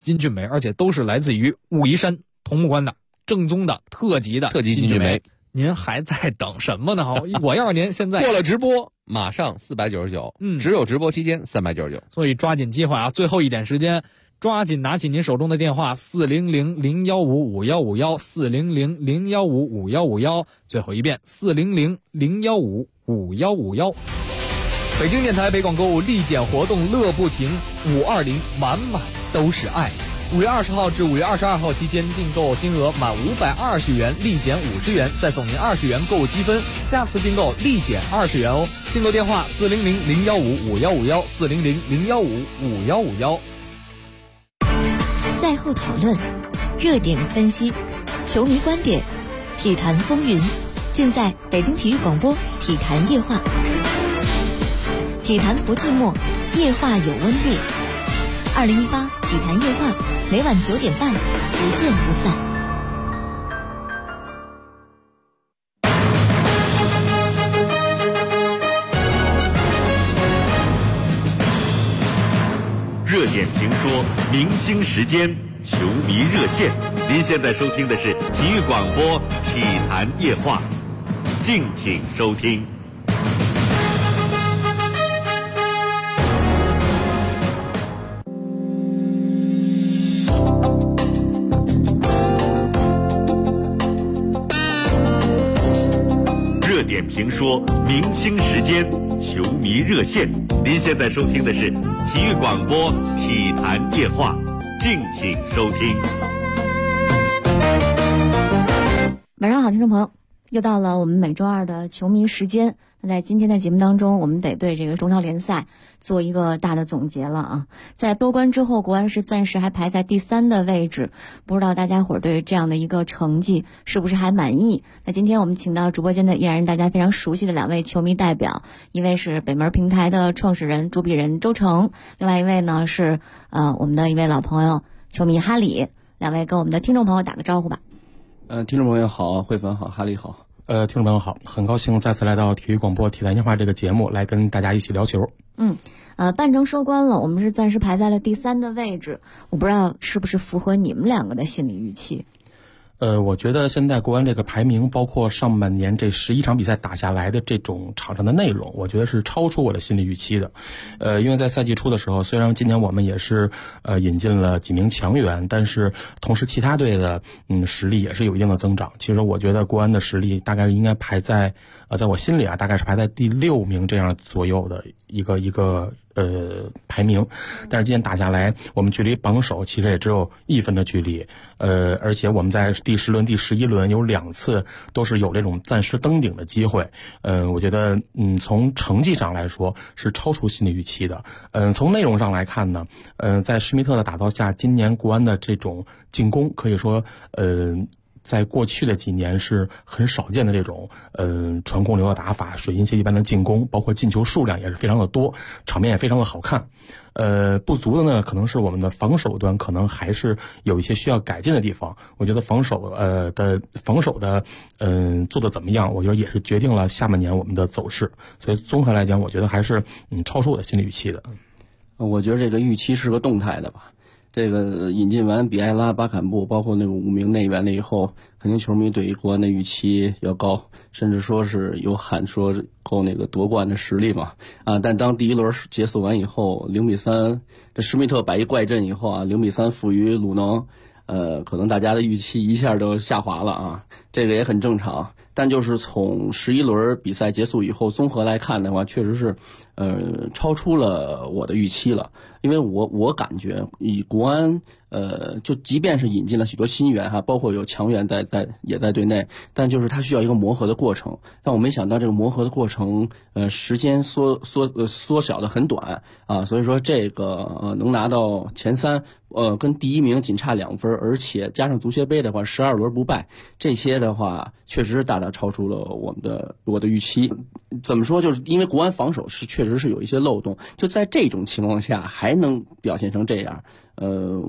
金骏眉，而且都是来自于武夷山桐木关的正宗的特级金骏眉。您还在等什么呢？我要是您现在过了直播马上499，只有直播期间399， 所以抓紧机会啊！最后一点时间，抓紧拿起您手中的电话400-015-5151，400-015-5151，最后一遍400-015-5151。北京电台北广购物立减活动乐不停，520满满都是爱。5月20号至5月22号期间，订购金额满520元立减50元，再送您20元购物积分，下次订购立减20元哦。订购电话400-015-5151，400-015-5151。 赛后讨论，热点分析，球迷观点，体坛风云，尽在北京体育广播体坛夜话。体坛不寂寞，夜话有温度。2018体坛夜话，每晚9点半，不见不散。 热点评说，明星时间，球迷热线。您现在收听的是体育广播体坛夜话，敬请收听。热点评说，明星时间，球迷热线。您现在收听的是体育广播体坛夜话，敬请收听。 晚上好，听众朋友，又到了我们每周二的球迷时间。那在今天的节目当中，我们得对这个中超联赛做一个大的总结了啊。在夺冠之后，国安是暂时还排在第3的位置，不知道大家伙儿对这样的一个成绩是不是还满意？那今天我们请到直播间的依然是大家非常熟悉的2位球迷代表，一位是北门平台的创始人主笔人周成，另外一位呢是我们的一位老朋友球迷哈里。2位跟我们的听众朋友打个招呼吧。 听众朋友好，慧芬好，哈利好。 听众朋友好，很高兴再次来到体育广播体坛夜话这个节目，来跟大家一起聊球。 半程收官了，我们是暂时排在了第3的位置，我不知道是不是符合你们2个的心理预期。 我觉得现在国安这个排名，包括上半年这11场比赛打下来的这种场上的内容，我觉得是超出我的心理预期的。因为在赛季初的时候，虽然今年我们也是引进了几名强援，但是同时其他队的实力也是有一定的增长。其实我觉得国安的实力大概应该排在在我心里大概是排在第6名这样左右的一个排名，但是今天打下来，我们距离榜首其实也只有1分的距离，而且我们在第10轮、第11轮有2次都是有这种暂时登顶的机会，我觉得从成绩上来说是超出心理预期的，从内容上来看呢，在施密特的打造下，今年国安的这种进攻可以说在过去的几年是很少见的这种传控流的打法，水银泻地般的进攻，包括进球数量也是非常的多，场面也非常的好看。不足的呢，可能是我们的防守端可能还是有一些需要改进的地方。我觉得防守的做得怎么样，我觉得也是决定了下半年我们的走势。所以综合来讲，我觉得还是超出我的心理预期的。 我觉得这个预期是个动态的吧。这个引进完比埃拉、巴坎布，包括那个5名内援了以后，肯定球迷对于国安的预期要高，甚至说是有喊说够那个夺冠的实力嘛但当第1轮结束完以后，0-3，这施密特摆一怪阵以后0-3负于鲁能，可能大家的预期一下就下滑了这个也很正常。但就是从11轮比赛结束以后，综合来看的话，确实是超出了我的预期了。因为我感觉以国安就即便是引进了许多新援包括有强援也在队内，但就是它需要一个磨合的过程。但我没想到这个磨合的过程时间缩小的很短所以说这个能拿到前3，跟第1名仅差2分，而且加上足协杯的话12轮不败，这些的话确实是大大超出了我的预期。怎么说，就是因为国安防守确实是有一些漏洞，就在这种情况下还能表现成这样，我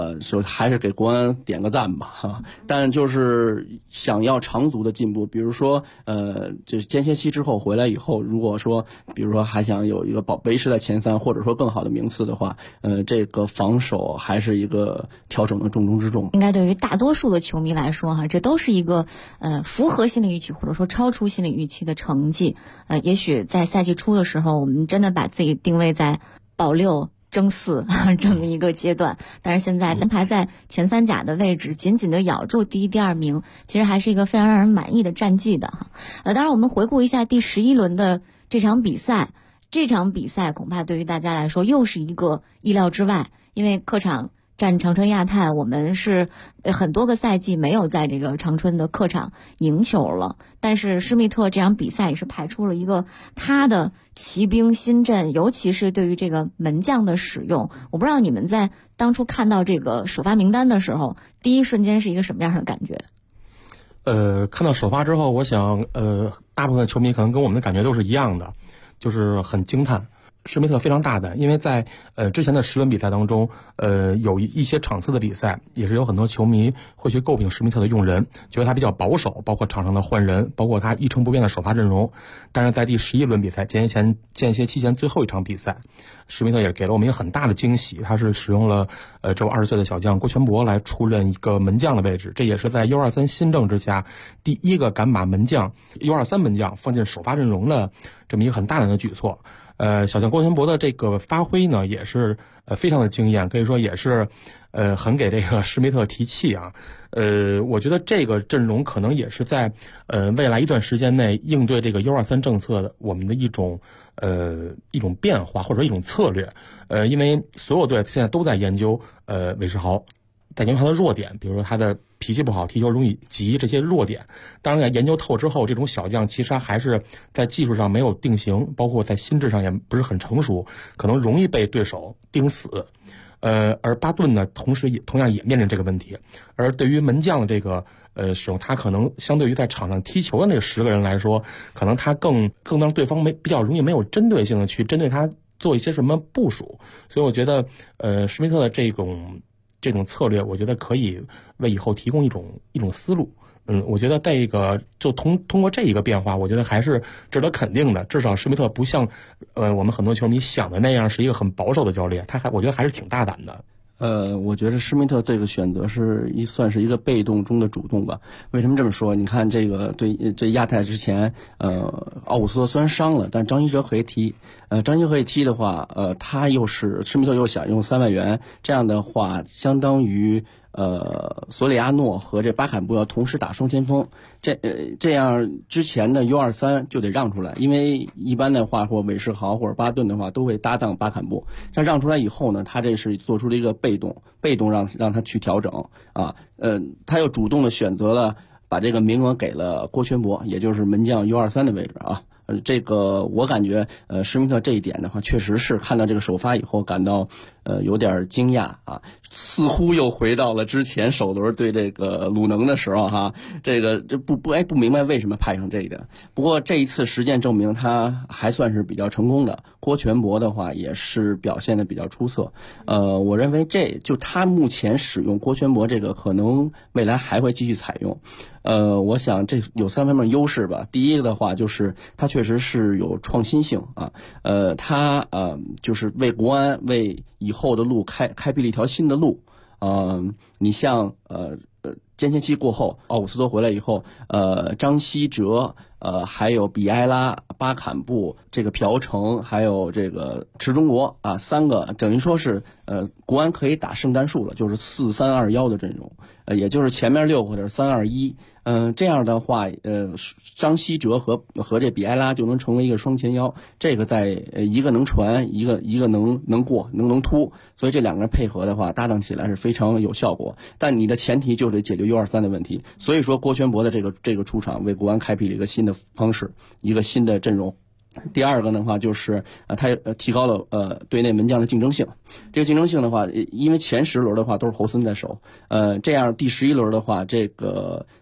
还是给国安点个赞吧哈。但就是想要长足的进步，比如说这间歇期之后回来以后，如果说比如说还想有一个维持在前3，或者说更好的名次的话，这个防守还是一个调整的重中之重。 应该对于大多数的球迷来说哈，这都是一个符合心理预期或者说超出心理预期的成绩。也许在赛季初的时候，我们真的把自己定位在保6争4这么一个阶段，但是现在咱排在前3甲的位置，紧紧的咬住第1、第2名，其实还是一个非常让人满意的战绩的哈。当然我们回顾一下第11轮的这场比赛，恐怕对于大家来说又是一个意料之外，因为客场战长春亚泰，我们是很多个赛季没有在这个长春的客场赢球了，但是施密特这场比赛也是排出了一个他的骑兵新阵，尤其是对于这个门将的使用。我不知道你们在当初看到这个首发名单的时候，第一瞬间是一个什么样的感觉？ 看到首发之后，我想大部分球迷可能跟我们的感觉都是一样的，就是很惊叹。施密特非常大胆，因为在之前的10轮比赛当中，有一些场次的比赛也是有很多球迷会去诟病施密特的用人，觉得他比较保守，包括场上的换人，包括他一成不变的首发阵容。但是在第11轮比赛间歇期前最后一场比赛，施密特也给了我们一个很大的惊喜，他是使用了只有20岁的小将郭全博来出任一个门将的位置，这也是在 U23 新政之下第一个敢把门将 U23 门将放进首发阵容的这么一个很大胆的举措。小将郭全博的这个发挥呢，也是非常的惊艳，可以说也是很给这个施密特提气啊。我觉得这个阵容可能也是在未来一段时间内应对这个 U23 政策的我们的一种变化或者一种策略。因为所有队现在都在研究韦世豪，在研究他的弱点，比如说他的脾气不好，踢球容易急，这些弱点。当然在研究透之后，这种小将其实他还是在技术上没有定型，包括在心智上也不是很成熟，可能容易被对手盯死。而巴顿呢，同样也面临这个问题。而对于门将的这个使用，他可能相对于在场上踢球的那10个人来说，可能他更让对方比较容易没有针对性的去针对他做一些什么部署。所以我觉得施密特的这种策略，我觉得可以为以后提供一种思路。我觉得这个就通过这一个变化，我觉得还是值得肯定的。至少施密特不像我们很多球迷想的那样是一个很保守的教练，我觉得还是挺大胆的。 我觉得施密特这个选择算是一个被动中的主动吧。为什么这么说？你看这个这亚太之前，奥古斯托虽然伤了，但张稀哲可以踢。张稀哲可以踢的话，施密特又想用3万元，这样的话相当于索里亚诺和这巴坎布要同时打双前锋，这样之前的 U23 就得让出来，因为一般的话或韦世豪或者巴顿的话都会搭档巴坎布，但让出来以后呢，他这是做出了一个被动让他去调整啊，他又主动的选择了把这个名额给了郭全博，也就是门将 U23 的位置啊。这个我感觉施密特这一点的话，确实是看到这个首发以后感到有点惊讶啊，似乎又回到了之前首轮对这个鲁能的时候哈，不明白为什么派上这个。不过这一次实践证明他还算是比较成功的，郭全博的话也是表现的比较出色。我认为他目前使用郭全博这个可能未来还会继续采用。我想这有3方面优势吧。第一个的话就是他确实是有创新性啊，他就是为国安为以后的路开辟了一条新的路。你像间歇期过后，奥古斯托回来以后，张稀哲还有比埃拉、巴坎布、这个朴成，还有这个池中国啊，3个等于说是国安可以打圣诞树了，就是4-3-2-1的阵容，也就是前面6或者3-2-1。这样的话，张稀哲和这比埃拉就能成为一个双前腰，这个在一个能传，一个能过，能突，所以这2个人配合的话，搭档起来是非常有效果。但你的前提就得解决 U23 的问题，所以说郭全博的这个出场为国安开辟了一个新的方式，一个新的阵容。第二个的话就是他提高了队内门将的竞争性。这个竞争性的话，因为前10轮的话都是侯森在守，这样第11轮的话，这个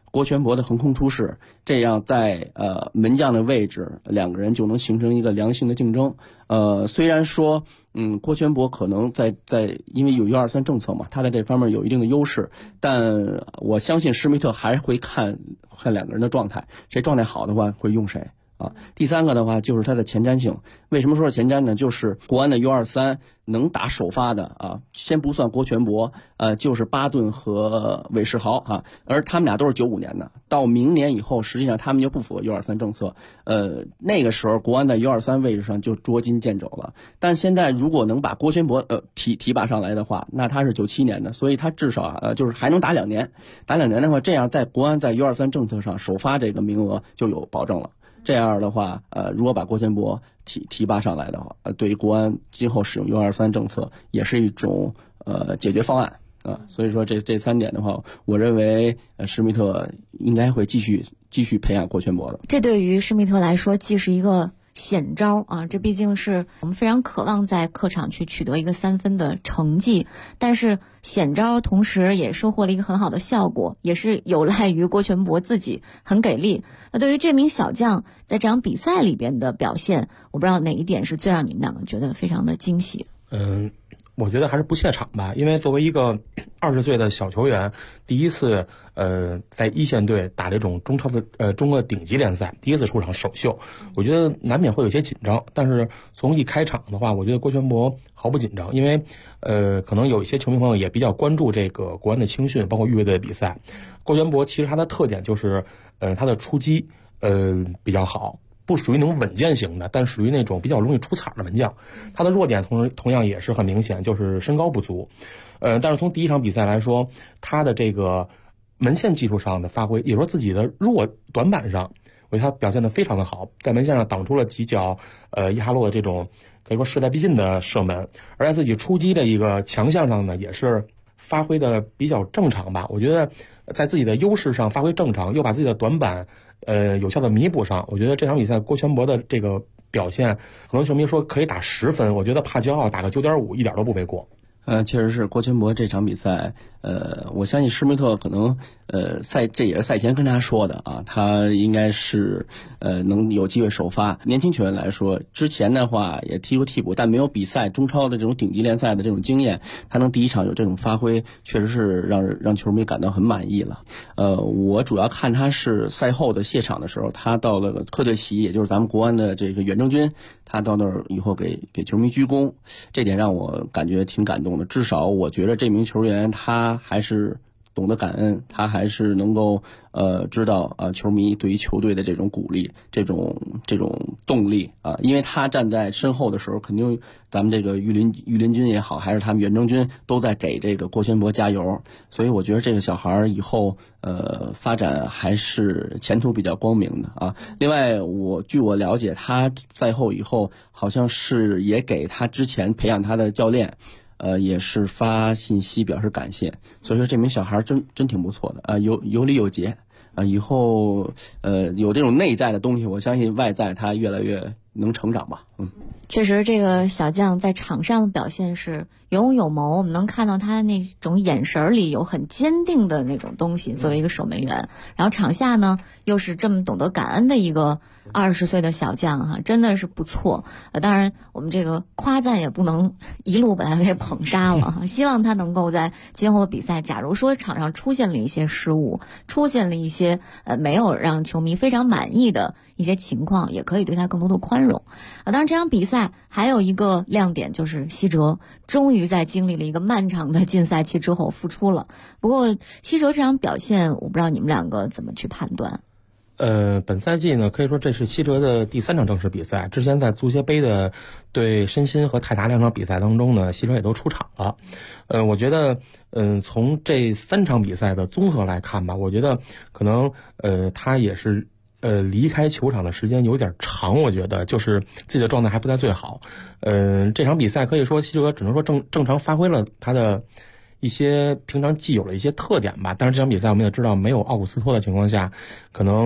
郭全博的横空出世，这样在门将的位置两个人就能形成一个良性的竞争。虽然说郭全博可能在因为有123政策嘛，他在这方面有一定的优势，但我相信施密特还会看两个人的状态，谁状态好的话会用谁。第三个的话就是它的前瞻性。为什么说是前瞻呢？就是国安的 U23 能打首发的先不算郭全博，就是巴顿和韦世豪而他们俩都是95年的，到明年以后实际上他们就不符合 U23 政策，那个时候国安在 U23 位置上就捉襟见肘了。但现在如果能把郭全博提拔上来的话，那他是97年的，所以他至少就是还能打2年，打2年的话，这样在国安在 U23 政策上首发这个名额就有保证了。这样的话，如果把郭全博提拔上来的话，对于国安今后使用 U23 政策也是一种解决方案所以说这3点的话，我认为施密特应该会继续培养郭全博的。 这对于施密特来说既是一个险招这毕竟是我们非常渴望在客场去取得一个3分的成绩，但是险招同时也收获了一个很好的效果，也是有赖于郭全博自己很给力。那对于这名小将在这场比赛里边的表现，我不知道哪一点是最让你们两个觉得非常的惊喜。 我觉得还是不怯场吧，因为作为一个20岁的小球员，第一次在一线队打这种中国顶级联赛，第一次出场首秀，我觉得难免会有些紧张。但是从一开场的话，我觉得郭全博毫不紧张，因为可能有一些球迷朋友也比较关注这个国安的青训，包括预备队的比赛。郭全博其实他的特点就是他的出击比较好。不属于那种稳健型的，但属于那种比较容易出彩的门将。他的弱点同样也是很明显，就是身高不足。但是从第一场比赛来说，他的这个门线技术上的发挥，也说自己的短板上，我觉得他表现得非常的好，在门线上挡出了几脚伊哈洛的这种可以说势在必进的射门，而在自己出击的一个强项上呢，也是发挥的比较正常吧。我觉得在自己的优势上发挥正常，又把自己的短板有效的弥补上，我觉得这场比赛郭全博的这个表现，很多球迷说可以打10分，我觉得怕骄傲打个9.5一点都不为过。 确实是郭全博这场比赛，我相信施密特可能这也是赛前跟他说的他应该是能有机会首发。年轻球员来说，之前的话也踢过替补，但没有比赛中超的这种顶级联赛的这种经验，他能第一场有这种发挥，确实是让球迷感到很满意了。我主要看他是赛后的谢场的时候，他到了客队席，也就是咱们国安的这个远征军，他到那儿以后给球迷鞠躬，这点让我感觉挺感动的。至少我觉得这名球员他还是懂得感恩，他还是能够知道球迷对于球队的这种鼓励，这种动力因为他站在身后的时候，肯定咱们这个御林军也好，还是他们远征军都在给这个郭全博加油，所以我觉得这个小孩以后发展还是前途比较光明的另外据我了解，他赛后以后好像是也给他之前培养他的教练也是发信息表示感谢，所以说这名小孩真挺不错的有理有节以后有这种内在的东西，我相信外在他越来越能成长吧。 确实这个小将在场上的表现是有勇有谋，我们能看到他的那种眼神里有很坚定的那种东西，作为一个守门员，然后场下呢又是这么懂得感恩的一个20岁的小将真的是不错。当然我们这个夸赞也不能一路把他给捧杀了希望他能够在今后的比赛，假如说场上出现了一些失误，出现了一些没有让球迷非常满意的一些情况，也可以对他更多的宽容当然这场比赛还有一个亮点，就是希哲终于在经历了一个漫长的禁赛期之后复出了。不过希哲这场表现，我不知道你们两个怎么去判断。 本赛季呢，可以说这是希哲的第3场正式比赛。之前在足协杯的对申鑫和泰达2场比赛当中呢，希哲也都出场了。我觉得，从这3场比赛的综合来看吧，我觉得可能他也是离开球场的时间有点长，我觉得就是自己的状态还不在最好。这场比赛可以说希哲只能说正常发挥了他的一些平常既有的一些特点吧，但是这场比赛我们也知道，没有奥古斯托的情况下，可能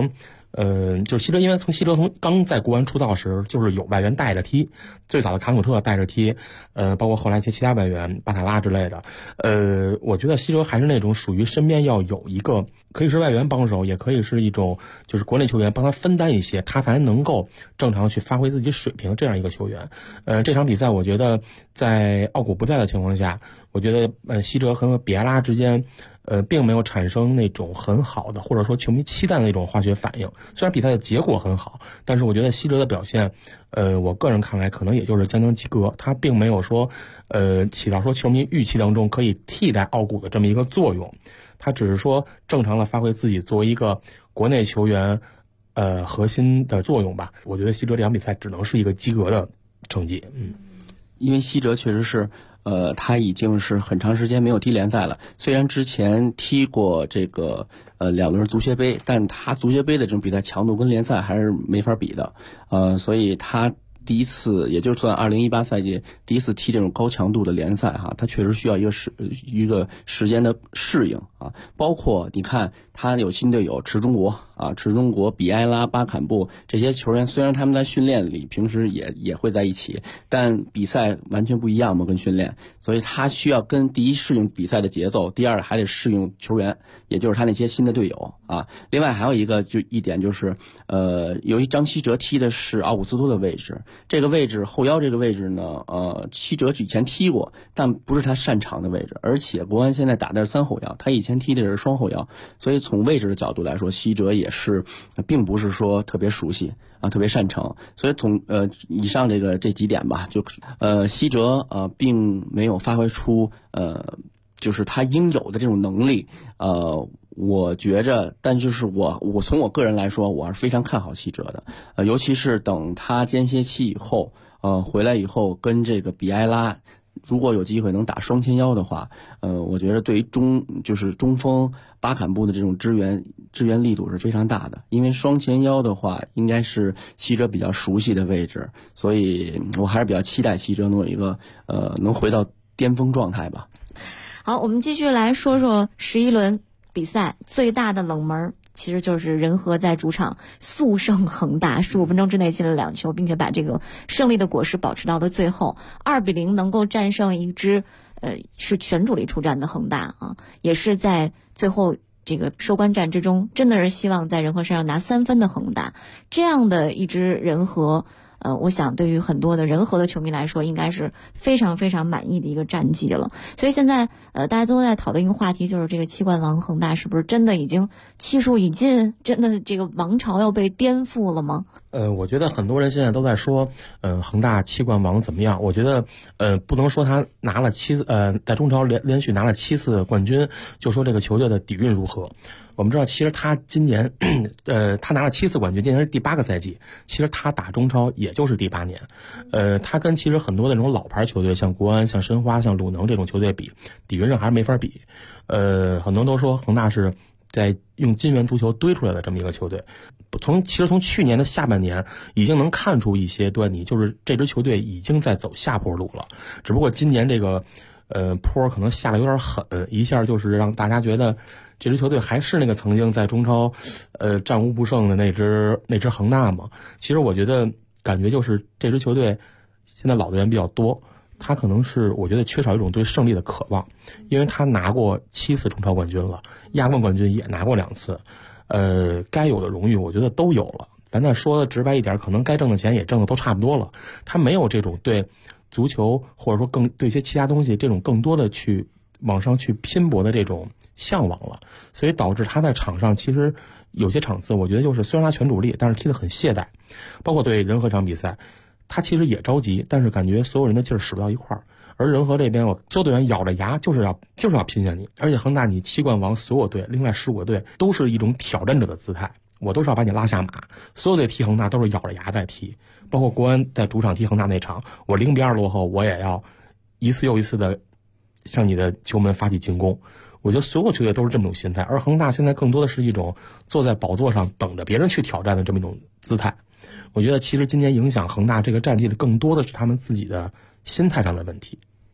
就是西哲，因为西哲从刚在国安出道时，就是有外援带着踢，最早的卡努特带着踢，包括后来一些其他外援巴塔拉之类的，我觉得西哲还是那种属于身边要有一个可以是外援帮手，也可以是一种就是国内球员帮他分担一些，他才能够正常去发挥自己水平这样一个球员。这场比赛我觉得在奥古不在的情况下，我觉得西哲和比埃拉之间并没有产生那种很好的或者说球迷期待的那种化学反应。虽然比赛的结果很好，但是我觉得西哲的表现我个人看来可能也就是将将及格，他并没有说起到说球迷预期当中可以替代奥古的这么一个作用，他只是说正常的发挥自己作为一个国内球员核心的作用吧。我觉得西哲这场比赛只能是一个及格的成绩。 因为西哲确实是他已经是很长时间没有踢联赛了，虽然之前踢过这个2轮足协杯，但他足协杯的这种比赛强度跟联赛还是没法比的，所以他第一次也就算2018赛季第一次踢这种高强度的联赛哈，他确实需要一个时间的适应啊。包括你看他有新队友池中国、比埃拉、巴坎布这些球员，虽然他们在训练里平时也会在一起，但比赛完全不一样嘛，跟训练，所以他需要跟第一适应比赛的节奏，第二还得适应球员，也就是他那些新的队友啊。另外还有一点就是由于张稀哲踢的是奥古斯托的位置，这个位置后腰这个位置呢稀哲以前踢过，但不是他擅长的位置，而且国安现在打的是3后腰，他以前踢的是双后腰，所以从位置的角度来说，稀哲也是并不是说特别熟悉啊，特别擅长。所以从以上这几点吧，就稀哲并没有发挥出就是他应有的这种能力。我觉着，但就是我从我个人来说，我是非常看好稀哲的，尤其是等他间歇期以后，回来以后跟这个比埃拉，如果有机会能打双前腰的话，我觉得对于中锋巴坎布的这种支援力度是非常大的，因为双前腰的话应该是稀哲比较熟悉的位置，所以我还是比较期待稀哲能有一个能回到巅峰状态吧。 好，我们继续来说说11轮比赛最大的冷门，其实就是人和在主场速胜恒大，15分钟之内进了2球，并且把这个胜利的果实保持到了最后，2-0能够战胜一支是全主力出战的恒大啊，也是在最后这个收官战之中，真的是希望在人和身上拿3分的恒大，这样的一支人和我想对于很多的人和的球迷来说，应该是非常非常满意的一个战绩了。所以现在大家都在讨论一个话题，就是这个7冠王恒大是不是真的已经气数已尽，真的这个王朝要被颠覆了吗？ 我觉得很多人现在都在说，恒大7冠王怎么样？我觉得，不能说他拿了在中超连续拿了7次冠军，就说这个球队的底蕴如何。我们知道，其实他今年，他拿了7次冠军，今年是第8个赛季。其实他打中超也就是第8年，他跟其实很多那种老牌球队，像国安、像申花、像鲁能这种球队比，底蕴上还是没法比。很多人都说恒大是在用金元足球堆出来的这么一个球队。其实从去年的下半年已经能看出一些端倪，就是这支球队已经在走下坡路了。只不过今年这个坡可能下的有点狠，一下就是让大家觉得这支球队还是那个曾经在中超战无不胜的那支恒大嘛。其实我觉得感觉就是这支球队现在老队员比较多，他可能是我觉得缺少一种对胜利的渴望，因为他拿过7次中超冠军了，亚冠冠军也拿过2次，该有的荣誉我觉得都有了。咱再说的直白一点，可能该挣的钱也挣的都差不多了，他没有这种对足球或者说更对一些其他东西这种更多的去往上去拼搏的这种向往了，所以导致他在场上其实有些场次我觉得就是虽然他全主力，但是踢得很懈怠，包括对人和场比赛他其实也着急，但是感觉所有人的劲儿使不到一块儿。而人和这边所有队员咬着牙就是要拼下你，而且恒大你7冠王所有队另外15个队都是一种挑战者的姿态，我都是要把你拉下马，所有队踢恒大都是咬着牙在踢，包括国安在主场踢恒大那场，我0-2落后，我也要一次又一次的向你的球门发起进攻。我觉得所有球队都是这么种心态，而恒大现在更多的是一种坐在宝座上等着别人去挑战的这么一种姿态。我觉得其实今年影响恒大这个战绩的更多的是他们自己的心态上的问题。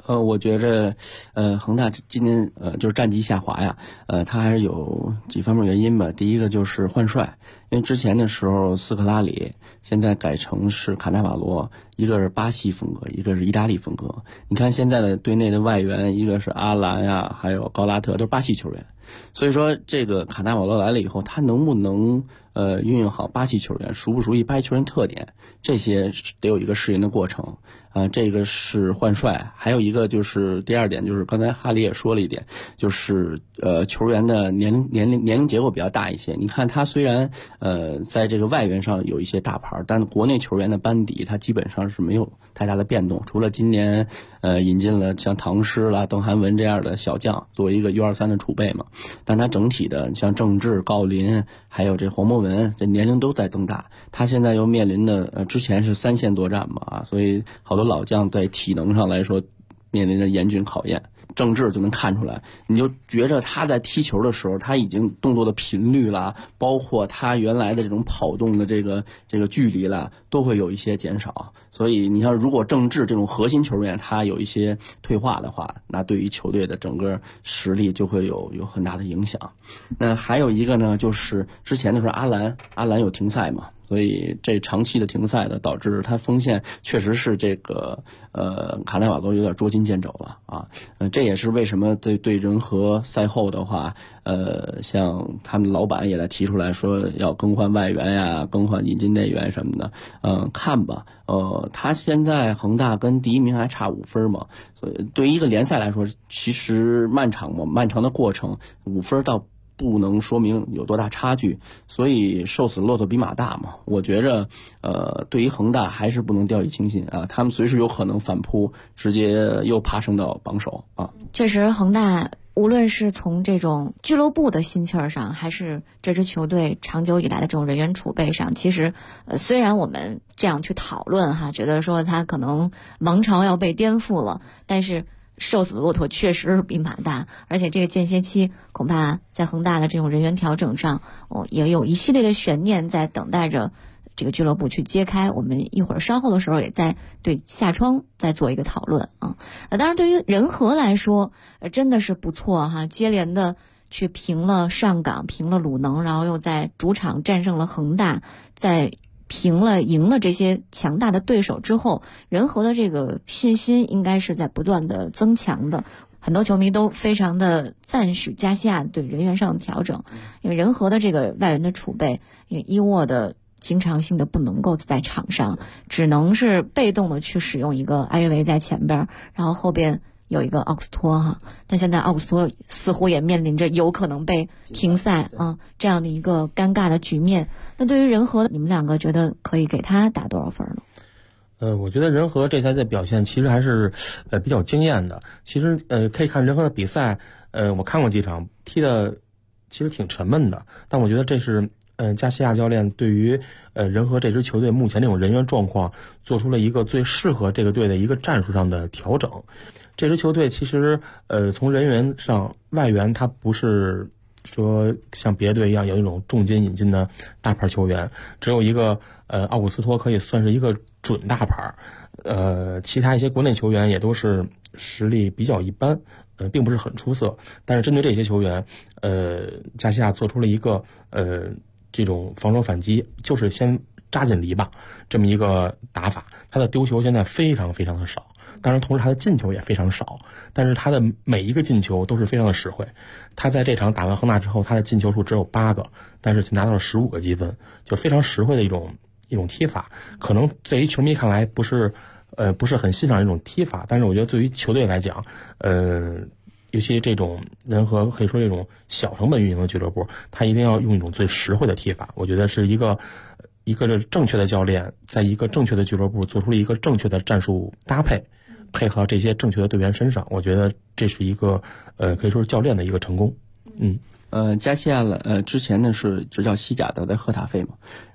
我觉着，恒大今年就是战绩下滑呀，它还是有几方面原因吧。第一个就是换帅，因为之前的时候斯科拉里，现在改成是卡纳瓦罗，一个是巴西风格，一个是意大利风格。你看现在的队内的外援，一个是阿兰呀，还有高拉特，都是巴西球员。所以说这个卡纳瓦罗来了以后，他能不能运用好巴西球员，熟不熟悉巴西球员特点，这些得有一个适应的过程。这个是换帅，还有一个就是第二点，就是刚才哈里也说了一点，就是球员的年龄结构比较大一些。你看他虽然在这个外援上有一些大牌，但国内球员的班底他基本上是没有太大的变动，除了今年引进了像唐诗啦、邓涵文这样的小将作为一个 U23 的储备嘛，但他整体的像郑智、郜林还有这黄博文，这年龄都在增大。他现在又面临的之前是3线作战嘛，所以好多老将在体能上来说面临着严峻考验。郑智就能看出来，你就觉着他在踢球的时候，他已经动作的频率啦，包括他原来的这种跑动的这个距离啦，都会有一些减少。所以你像如果郑智这种核心球员他有一些退化的话，那对于球队的整个实力就会有很大的影响。那还有一个呢，就是之前的时候阿兰有停赛嘛，所以这长期的停赛的导致他锋线确实是这个卡纳瓦罗有点捉襟见肘了啊。这也是为什么对仁和赛后的话，像他们老板也来提出来说要更换外援呀，更换引进内援什么的。看吧，他现在恒大跟第一名还差5分嘛，所以对于一个联赛来说，其实漫长的过程，5分倒不能说明有多大差距，所以瘦死骆驼比马大嘛。我觉着，对于恒大还是不能掉以轻心啊，他们随时有可能反扑，直接又爬升到榜首啊。 确实，恒大无论是从这种俱乐部的心气儿上，还是这支球队长久以来的这种人员储备上，其实，虽然我们这样去讨论哈，觉得说他可能王朝要被颠覆了，但是瘦死的骆驼确实是比马大，而且这个间歇期恐怕在恒大的这种人员调整上，也有一系列的悬念在等待着这个俱乐部去揭开。我们一会儿稍后的时候也在对夏窗再做一个讨论啊。当然对于仁和来说，真的是不错哈，接连的去平了上港，平了鲁能，然后又在主场战胜了恒大，在赢了这些强大的对手之后，仁和的这个信心应该是在不断的增强的。很多球迷都非常的赞许加西亚对人员上的调整，因为仁和的这个外援的储备，因为伊沃的经常性的不能够在场上，只能是被动的去使用一个埃约维在前边，然后后边有一个奥克斯托哈，但现在奥克斯托似乎也面临着有可能被停赛这样的一个尴尬的局面。那对于仁和，你们两个觉得可以给他打多少分呢？ 我觉得仁和这赛季的表现其实还是比较惊艳的。其实可以看仁和的比赛，我看过几场，踢的其实挺沉闷的，但我觉得这是加西亚教练对于仁和这支球队目前这种人员状况做出了一个最适合这个队的一个战术上的调整。这支球队其实从人员上，外援他不是说像别的队一样有一种重金引进的大牌球员，只有一个奥古斯托可以算是一个准大牌，其他一些国内球员也都是实力比较一般，并不是很出色。但是针对这些球员，加西亚做出了一个这种防守反击，就是先扎进篱笆这么一个打法。他的丢球现在非常非常的少，当然同时他的进球也非常少，但是他的每一个进球都是非常的实惠。他在这场打完恒大之后，他的进球数只有8个，但是却拿到了15个积分，就非常实惠的一种踢法。可能对于球迷看来不是很欣赏这种踢法，但是我觉得对于球队来讲，尤其这种仁和可以说这种小成本运营的俱乐部，他一定要用一种最实惠的踢法。我觉得是一个正确的教练在一个正确的俱乐部做出了一个正确的战术搭配，配合这些正确的队员身上，我觉得这是一个可以说是教练的一个成功。 加西亚之前呢是执教西甲的，在赫塔费嘛，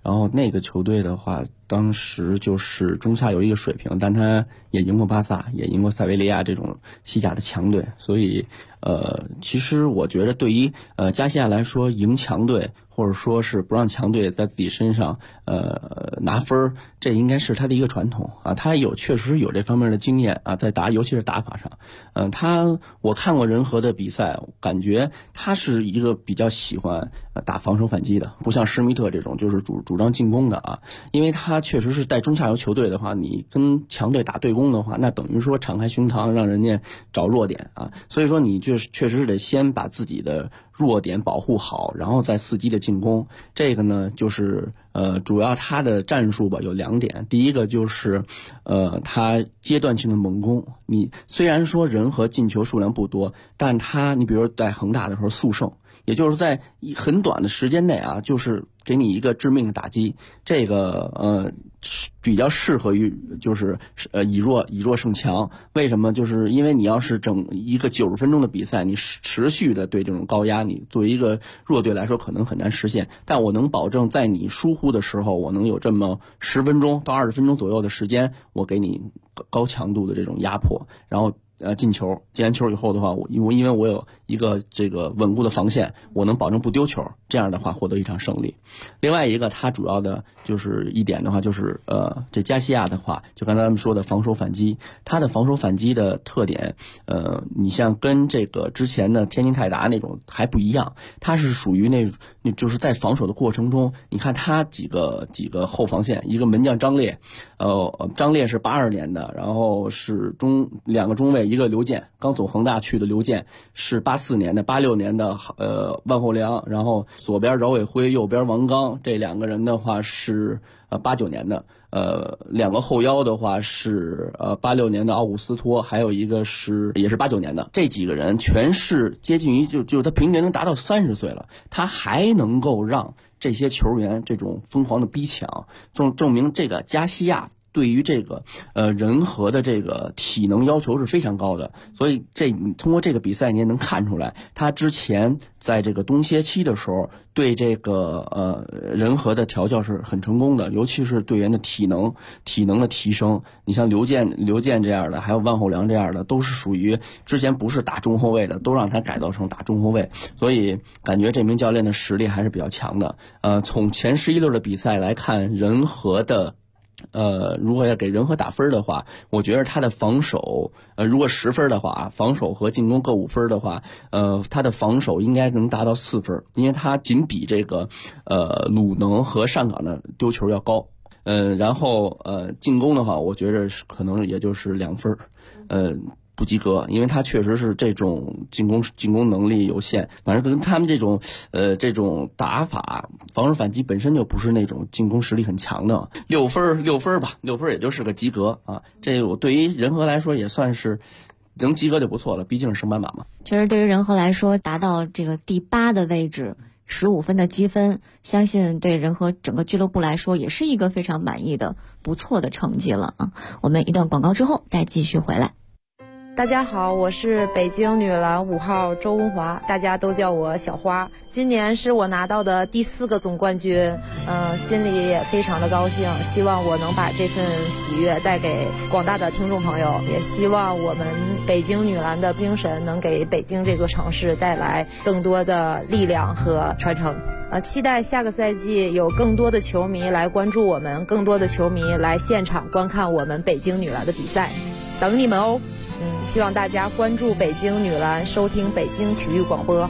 然后那个球队的话，当时就是中下游一个水平，但他也赢过巴萨，也赢过塞维利亚这种西甲的强队，所以其实我觉得对于加西亚来说，赢强队或者说是不让强队在自己身上拿分，这应该是他的一个传统啊。他确实有这方面的经验啊，在尤其是打法上，我看过仁和的比赛，感觉他是一个比较喜欢打防守反击的，不像施密特这种就是主张进攻的啊。因为他确实是在中下游球队的话，你跟强队打对攻的话，那等于说敞开胸膛让人家找弱点啊。所以说你确实是得先把自己的弱点保护好，然后再伺机的进攻。这个呢就是主要他的战术吧有2点，第一个就是他阶段性的猛攻。你虽然说仁和进球数量不多，但你比如说在恒大的时候速胜，也就是在很短的时间内啊，就是给你一个致命的打击。这个比较适合于就是以弱胜强。为什么？就是因为你要是整一个90分钟的比赛，你持续的对这种高压，你作为一个弱队来说可能很难实现。但我能保证在你疏忽的时候，我能有这么10分钟到20分钟左右的时间，我给你高强度的这种压迫，然后进球。进完球以后的话，因为我有一个这个稳固的防线，我能保证不丢球，这样的话获得一场胜利。另外一个，他主要的就是一点的话，就是这加西亚的话，就刚才咱们说的防守反击，他的防守反击的特点，你像跟这个之前的天津泰达那种还不一样，他是属于就是在防守的过程中，你看他几个后防线，一个门将张烈，张烈是82年的，然后是2个中卫，一个刘健，刚从恒大去的刘健是84年的，86年的万后良，然后左边饶伟辉，右边王刚，这2个人的话是89年的。2个后腰的话是86年的奥古斯托，还有一个也是89年的。这几个人全是接近于就他平均能达到30岁了，他还能够让这些球员这种疯狂的逼抢，证明这个加西亚对于这个仁和的这个体能要求是非常高的。所以你通过这个比赛你也能看出来，他之前在这个冬歇期的时候对这个仁和的调教是很成功的，尤其是队员的体能的提升。你像刘健这样的，还有万后良这样的，都是属于之前不是打中后卫的，都让他改造成打中后卫。所以感觉这名教练的实力还是比较强的。从前11轮的比赛来看，仁和的如果要给仁和打分的话，我觉得他的防守，如果10分的话，防守和进攻各5分的话，他的防守应该能达到4分，因为他仅比这个鲁能和上港的丢球要高。然后进攻的话，我觉得可能也就是2分，不及格，因为他确实是这种进攻能力有限，反正跟他们这种打法，防守反击本身就不是那种进攻实力很强的。6分吧，6分也就是个及格啊。这我对于仁和来说也算是能及格就不错了，毕竟是升班马嘛。 确实，对于仁和来说，达到这个第8的位置，15分的积分，相信对仁和整个俱乐部来说也是一个非常满意的不错的成绩了啊。我们一段广告之后再继续回来。 大家好，我是北京女篮5号周文华，大家都叫我小花。今年是我拿到的第4个总冠军，心里也非常的高兴，希望我能把这份喜悦带给广大的听众朋友，也希望我们北京女篮的精神能给北京这座城市带来更多的力量和传承。期待下个赛季有更多的球迷来关注我们，更多的球迷来现场观看我们北京女篮的比赛，等你们哦。希望大家关注北京女篮，收听北京体育广播。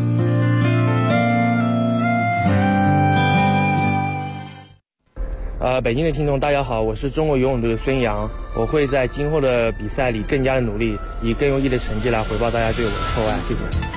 北京的听众大家好，我是中国游泳队的孙杨，我会在今后的比赛里更加的努力，以更优异的成绩来回报大家对我的厚爱，谢谢。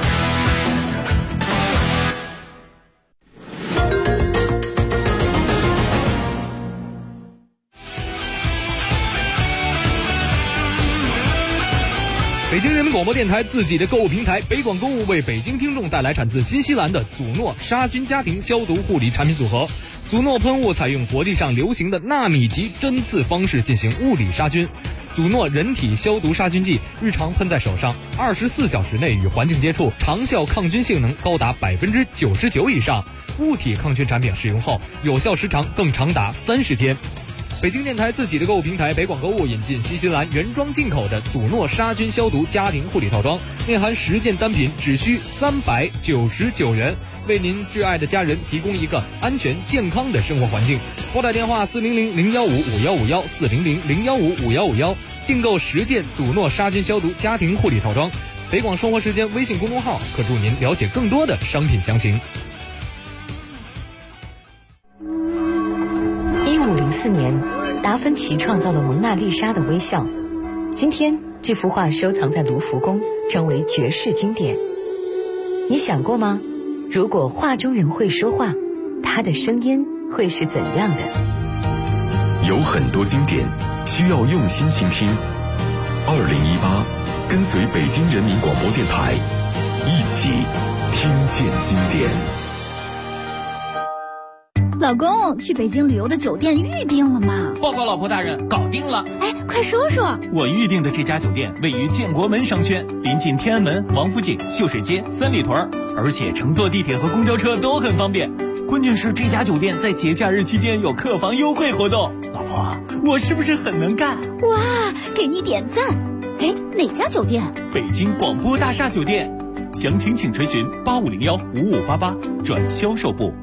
北京人民广播电台自己的购物平台北广购物为北京听众带来产自新西兰的祖诺杀菌家庭消毒护理产品组合。祖诺喷雾采用国际上流行的纳米级针刺方式进行物理杀菌， 祖诺人体消毒杀菌剂，日常喷在手上，24小时内与环境接触，长效抗菌性能高达99%以上。物体抗菌产品使用后，有效时长更长达30天。北京电台自己的购物平台北广购物引进新西兰原装进口的祖诺杀菌消毒家庭护理套装，内含10件单品，只需399元，为您挚爱的家人提供一个安全健康的生活环境。拨打电话400-015-5151 400-015-5151，订购10件祖诺杀菌消毒家庭护理套装。北广生活时间微信公众号可助您了解更多的商品详情。 1504年，达芬奇创造了蒙娜丽莎的微笑。今天，这幅画收藏在卢浮宫，成为绝世经典。你想过吗？如果画中人会说话，他的声音会是怎样的？ 有很多经典需要用心倾听。2018，跟随北京人民广播电台，一起听见经典。 老公，去北京旅游的酒店预定了吗？ 报告老婆大人，搞定了。 哎，快说说。 我预定的这家酒店位于建国门商圈，临近天安门、王府井、秀水街、三里屯，而且乘坐地铁和公交车都很方便。关键是这家酒店在节假日期间有客房优惠活动。老婆，我是不是很能干？ 哇，给你点赞。哎，哪家酒店？ 北京广播大厦酒店。详情请垂询8501-5588转销售部。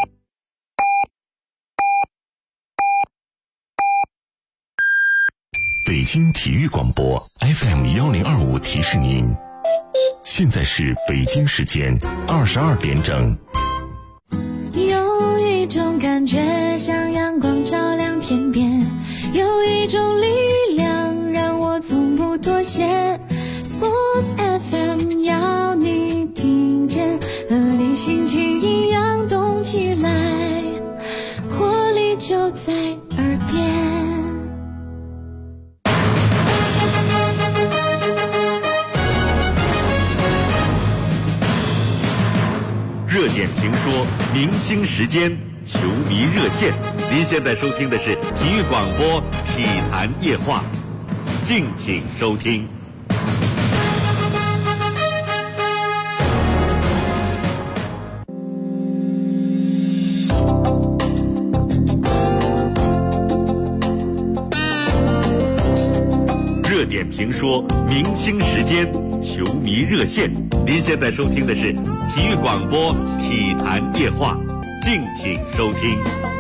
北京体育广播 FM1025提示您，现在是北京时间22点整。 有一种感觉像阳光照亮天边，有一种力量让我从不妥协。Sports FM 要你听见，和你心情一样动起来，活力就在耳边。 热点评说，明星时间，球迷热线。您现在收听的是体育广播体坛夜话，敬请收听。热点评说，明星时间，球迷热线。您现在收听的是体育广播体坛夜话，敬请收听。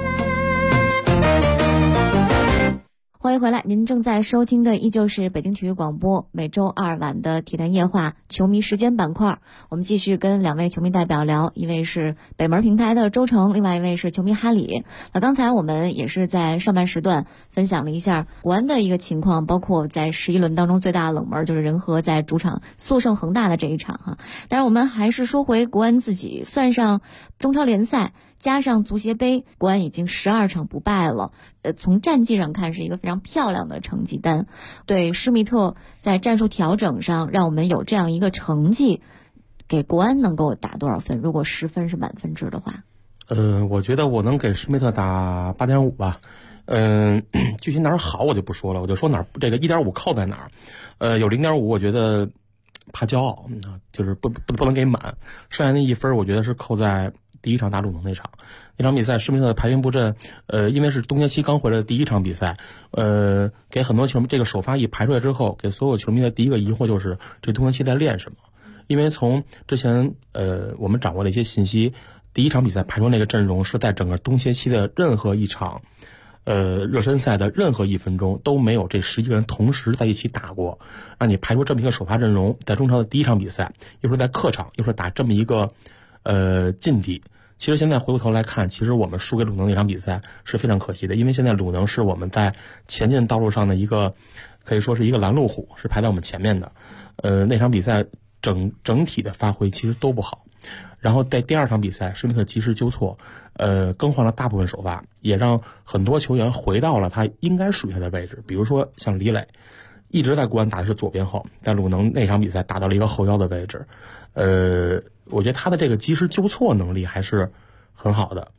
欢迎回来，您正在收听的依旧是北京体育广播每周二晚的体坛夜话球迷时间板块。我们继续跟两位球迷代表聊，一位是北门平台的周成，另外一位是球迷哈里。那刚才我们也是在上半时段分享了一下国安的一个情况，包括在11轮当中最大的冷门就是人和在主场速胜恒大的这一场哈。当然我们还是说回国安自己，算上中超联赛加上足协杯，国安已经12场不败了。从战绩上看是一个非常漂亮的成绩单。对施密特在战术调整上让我们有这样一个成绩，给国安能够打多少分？如果10分是满分制的话， 我觉得我能给施密特打8.5吧。具体哪儿好我就不说了，我就说哪儿这个1.5靠在哪儿。有0.5我觉得怕骄傲，就是不能给满。剩下那1分我觉得是扣在第一场打鲁能那场比赛，施密特的排兵布阵，因为是冬歇期刚回来的第一场比赛，给很多球迷这个首发一排出来之后，给所有球迷的第一个疑惑就是这冬歇期在练什么？因为从之前我们掌握了一些信息，第一场比赛排出那个阵容是在整个冬歇期的任何一场热身赛的任何1分钟都没有这11个人同时在一起打过，让你排出这么一个首发阵容，在中超的第一场比赛，又是在客场，又是打这么一个禁地。其实现在回过头来看，其实我们输给鲁能那场比赛是非常可惜的，因为现在鲁能是我们在前进道路上的一个可以说是一个拦路虎，是排在我们前面的。那场比赛整体的发挥其实都不好。然后在第二场比赛，施密特及时纠错，更换了大部分首发，也让很多球员回到了他应该属于他的位置。比如说像李磊，一直在国安打的是左边后，在鲁能那场比赛打到了一个后腰的位置。我觉得他的这个及时纠错能力还是很好的。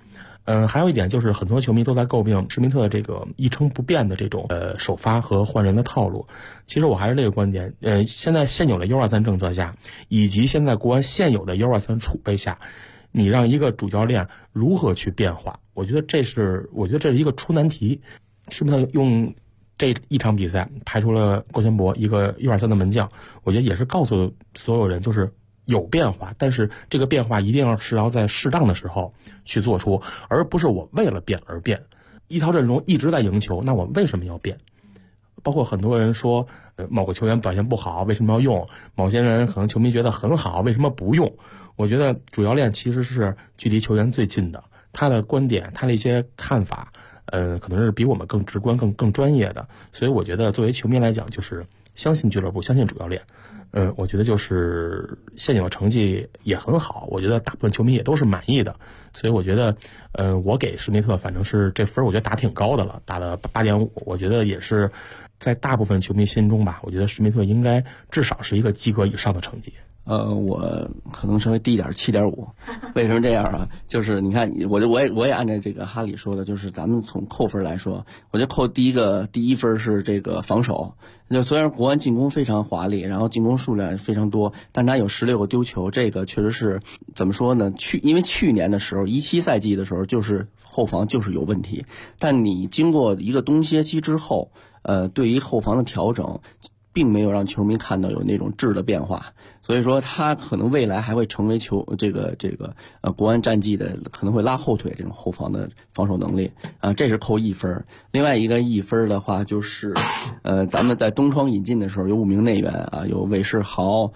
还有一点就是很多球迷都在诟病施密特这个一成不变的这种首发和换人的套路。其实我还是这个观点，现在现有的 U23 政策下，以及现在国安现有的 U23 储备下，你让一个主教练如何去变化？我觉得这是一个出难题。施密特用这一场比赛排除了郭全博一个 U23 的门将，我觉得也是告诉所有人，就是有变化，但是这个变化一定要在适当的时候去做出，而不是我为了变而变。一套阵容一直在赢球，那我为什么要变？包括很多人说，某个球员表现不好，为什么要用？某些人可能球迷觉得很好，为什么不用？我觉得主教练其实是距离球员最近的，他的观点，他的一些看法，可能是比我们更直观、更专业的。所以我觉得作为球迷来讲，就是相信俱乐部，相信主教练。我觉得就是现有的成绩也很好，我觉得大部分球迷也都是满意的，所以我觉得，我给施密特反正是这分，我觉得打挺高的了，打了8.5，我觉得也是在大部分球迷心中吧，我觉得施密特应该至少是一个及格以上的成绩。 我可能稍微低一点，7.5。为什么这样啊？就是你看，我也按照这个哈里说的，就是咱们从扣分来说，我觉得扣第一分是这个防守。就虽然国安进攻非常华丽，然后进攻数量非常多，但他有16个丢球，这个确实是怎么说呢？因为去年的时候17赛季的时候就是后防就是有问题，但你经过一个冬歇期之后，对于后防的调整，并没有让球迷看到有那种质的变化，所以说他可能未来还会成为国安战绩的可能会拉后腿这种后防的防守能力这是扣1分。另外一个1分的话就是咱们在东窗引进的时候有5名内援有韦世豪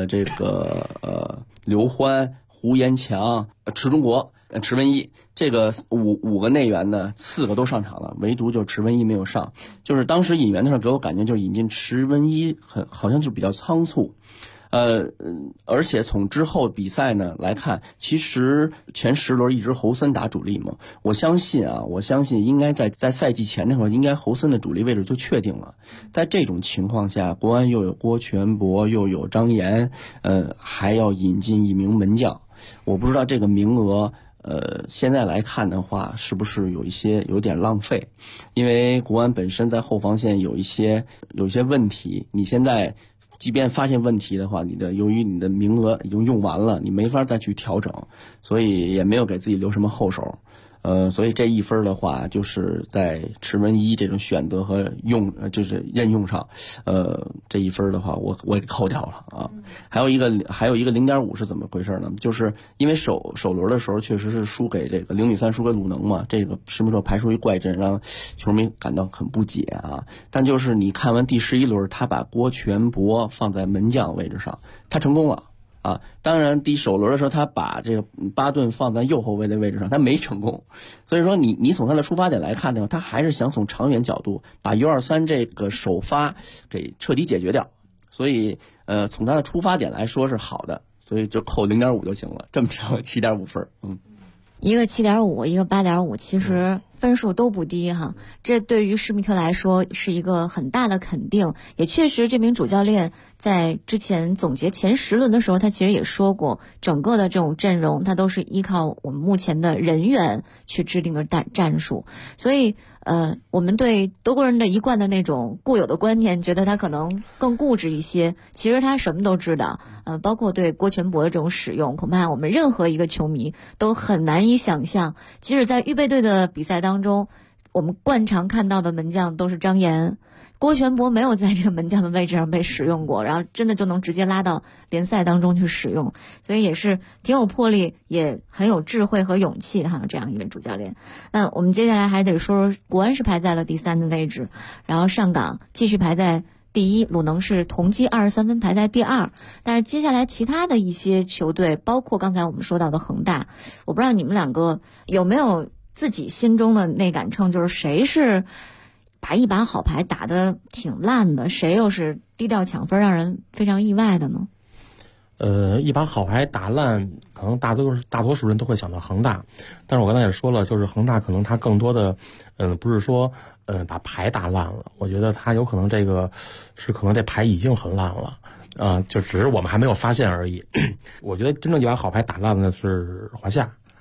刘欢、胡延强、池中国、池文一，这个五个内援呢，4个都上场了，唯独就池文一没有上。就是当时引援的时候给我感觉就是引进池文一好像就比较仓促。而且从之后比赛呢来看，其实前10轮一直侯森打主力嘛，我相信应该在赛季前那会儿，应该侯森的主力位置就确定了。在这种情况下，国安又有郭全博，又有张岩，还要引进1名门将，我不知道这个名额现在来看的话是不是有点浪费，因为国安本身在后防线有一些问题，你现在即便发现问题的话，由于你的名额已经用完了，你没法再去调整，所以也没有给自己留什么后手。所以这1分的话，就是在池文一这种选择和就是任用上，这1分的话，我给扣掉了啊。还有一个 0.5 是怎么回事呢？就是因为首轮的时候确实是输给这个0-3输给鲁能嘛，这个施密特排出一怪阵，让球迷感到很不解啊。但就是你看完第11轮，他把郭全博放在门将位置上，他成功了。当然首轮的时候他把这个巴顿放在右后卫的位置上，他没成功。所以说你从他的出发点来看的话，他还是想从长远角度把 U23 这个首发给彻底解决掉。所以从他的出发点来说是好的，所以就扣 0.5 就行了，这么着 7.5 分。 一个 7.5， 一个 8.5， 其实分数都不低哈。这对于施密特来说是一个很大的肯定，也确实这名主教练在之前总结前10轮的时候，他其实也说过，整个的这种阵容他都是依靠我们目前的人员去制定的战术。所以我们对德国人的一贯的那种固有的观念，觉得他可能更固执一些，其实他什么都知道。包括对郭全博的这种使用，恐怕我们任何一个球迷都很难以想象，即使在预备队的比赛当中，我们惯常看到的门将都是张岩，郭全博没有在这个门将的位置上被使用过，然后真的就能直接拉到联赛当中去使用，所以也是挺有魄力，也很有智慧和勇气的这样一位主教练。那我们接下来还得说说国安是排在了第3的位置，然后上港继续排在第1，鲁能是同积23分排在第2。但是接下来其他的一些球队，包括刚才我们说到的恒大，我不知道你们两个有没有自己心中的那杆秤，就是谁是把一把好牌打得挺烂的，谁又是低调抢分让人非常意外的呢？ 一把好牌打烂，可能大多数人都会想到恒大，但是我刚才也说了，就是恒大可能他更多的不是说把牌打烂了，我觉得他有可能这个是可能这牌已经很烂了就只是我们还没有发现而已。我觉得真正一把好牌打烂的是华夏，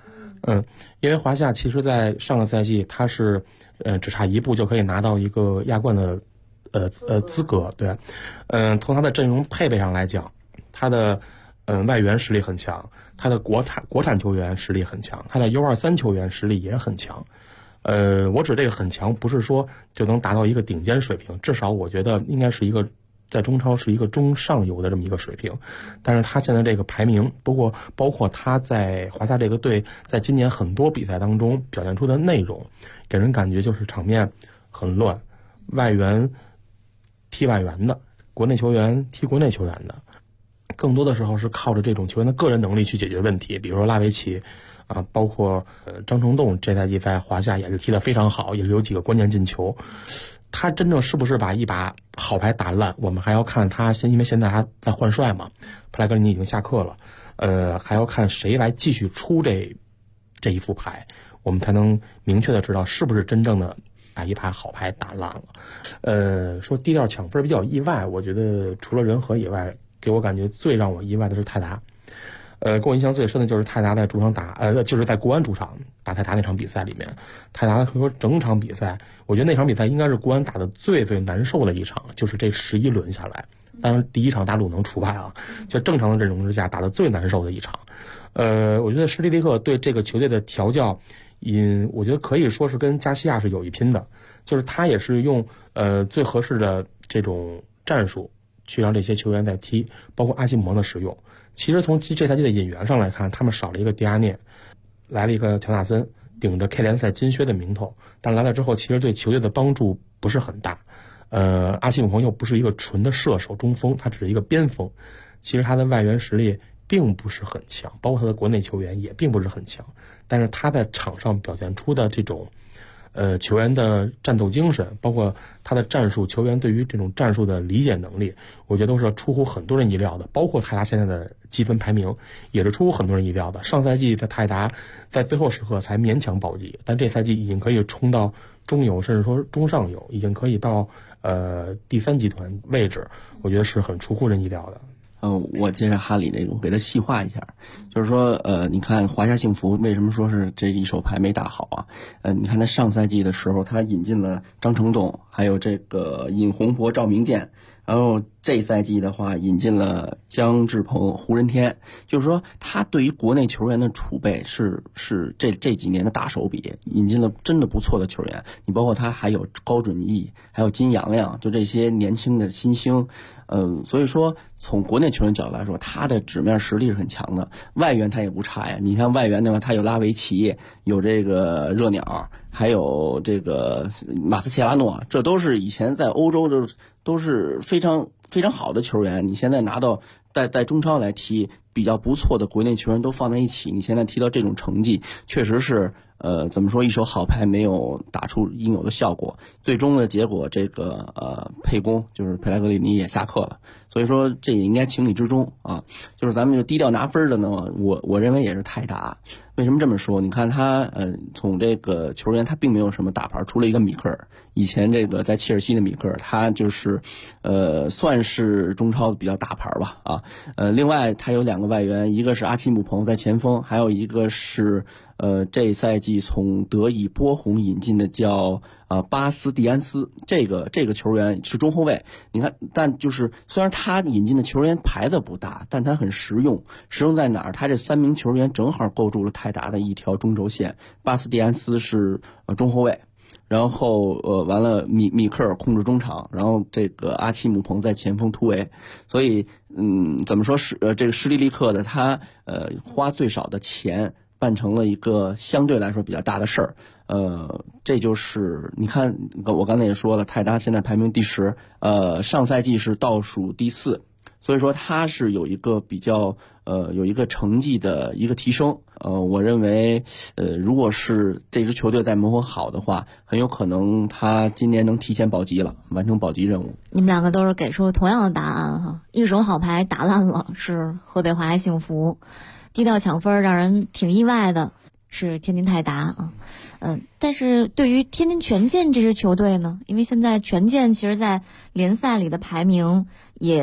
因为华夏其实在上个赛季它是只差一步就可以拿到一个亚冠的资格，对，从它的阵容配备上来讲，它的外援实力很强，它的国产球员实力很强，它的U23球员实力也很强。我指这个很强，不是说就能达到一个顶尖水平，至少我觉得应该是一个在中超是一个中上游的这么一个水平。但是他现在这个排名，包括他在华夏这个队在今年很多比赛当中表现出的内容，给人感觉就是场面很乱，外援踢外援的，国内球员踢国内球员的，更多的时候是靠着这种球员的个人能力去解决问题。比如说拉维奇包括张成栋这赛季在华夏也是踢得非常好，也是有几个关键进球。他真正是不是把一把好牌打烂，我们还要看他因为现在还在换帅嘛，佩莱格里尼已经下课了，还要看谁来继续出这一副牌，我们才能明确的知道是不是真正的把一把好牌打烂了。说低调抢分比较意外，我觉得除了仁和以外，给我感觉最让我意外的是泰达。给我印象最深的就是泰达在主场就是在国安主场打泰达那场比赛里面，泰达说整场比赛，我觉得那场比赛应该是国安打的最难受的一场，就是这11轮下来，当然第一场打鲁能除外就正常的阵容之下打的最难受的一场。我觉得施蒂利克对这个球队的调教，我觉得可以说是跟加西亚是有一拼的，就是他也是用最合适的这种战术去让这些球员在踢，包括阿西姆蒙的使用。其实从这赛季的引援上来看，他们少了一个迪亚涅，来了一个乔纳森，顶着 K 联赛金靴的名头，但来了之后其实对球队的帮助不是很大。阿西姆蒙又不是一个纯的射手中锋，他只是一个边锋，其实他的外援实力并不是很强，包括他的国内球员也并不是很强，但是他在场上表现出的这种球员的战斗精神，包括他的战术，球员对于这种战术的理解能力，我觉得都是出乎很多人意料的。包括泰达现在的积分排名也是出乎很多人意料的。上赛季的泰达在最后时刻才勉强保级，但这赛季已经可以冲到中游，甚至说中上游，已经可以到第3集团位置，我觉得是很出乎人意料的。 我接着哈里这种给他细化一下，就是说你看华夏幸福为什么说是这一手牌没打好啊？你看他上赛季的时候，他引进了张成栋，还有这个尹洪博、赵明剑，然后这赛季的话引进了姜志鹏、胡人天，就是说他对于国内球员的储备是这几年的大手笔，引进了真的不错的球员。你包括他还有高准翼，还有金洋洋，就这些年轻的新星。所以说从国内球员角度来说，他的纸面实力是很强的，外援他也不差呀。你看外援的话，他有拉维奇，有这个热鸟，还有这个马斯切拉诺，这都是以前在欧洲的都是非常非常好的球员。你现在拿到在中超来踢比较不错的国内球员都放在一起，你现在踢到这种成绩，确实是怎么说，一手好牌没有打出应有的效果。最终的结果，这个沛公就是佩莱格里尼也下课了，所以说这也应该情理之中啊。就是咱们就低调拿分的呢，我认为也是泰达。为什么这么说？你看他从这个球员他并没有什么大牌，除了一个米克尔，以前这个在切尔西的米克尔，他就是算是中超的比较大牌吧啊。另外他有2个外援，一个是阿奇姆彭在前锋，还有一个是这赛季从德乙波鸿引进的叫巴斯蒂安斯，这个球员是中后卫。你看，但就是虽然他引进的球员牌子不大，但他很实用。实用在哪儿？他这3名球员正好构筑了泰达的一条中轴线。巴斯蒂安斯是中后卫，然后完了米克尔控制中场，然后这个阿奇姆彭在前锋突围。所以怎么说是这个施蒂利克的他花最少的钱办成了一个相对来说比较大的事儿。这就是你看我刚才也说了，泰达现在排名第10，上赛季是倒数第4，所以说他是有一个比较有一个成绩的一个提升。我认为如果是这支球队再磨合好的话，很有可能他今年能提前保级了，完成保级任务。 你们2个都是给出同样的答案哈，一手好牌打烂了是河北华夏幸福，低调抢分让人挺意外的是天津泰达啊。但是对于天津权健这支球队呢，因为现在权健其实在联赛里的排名也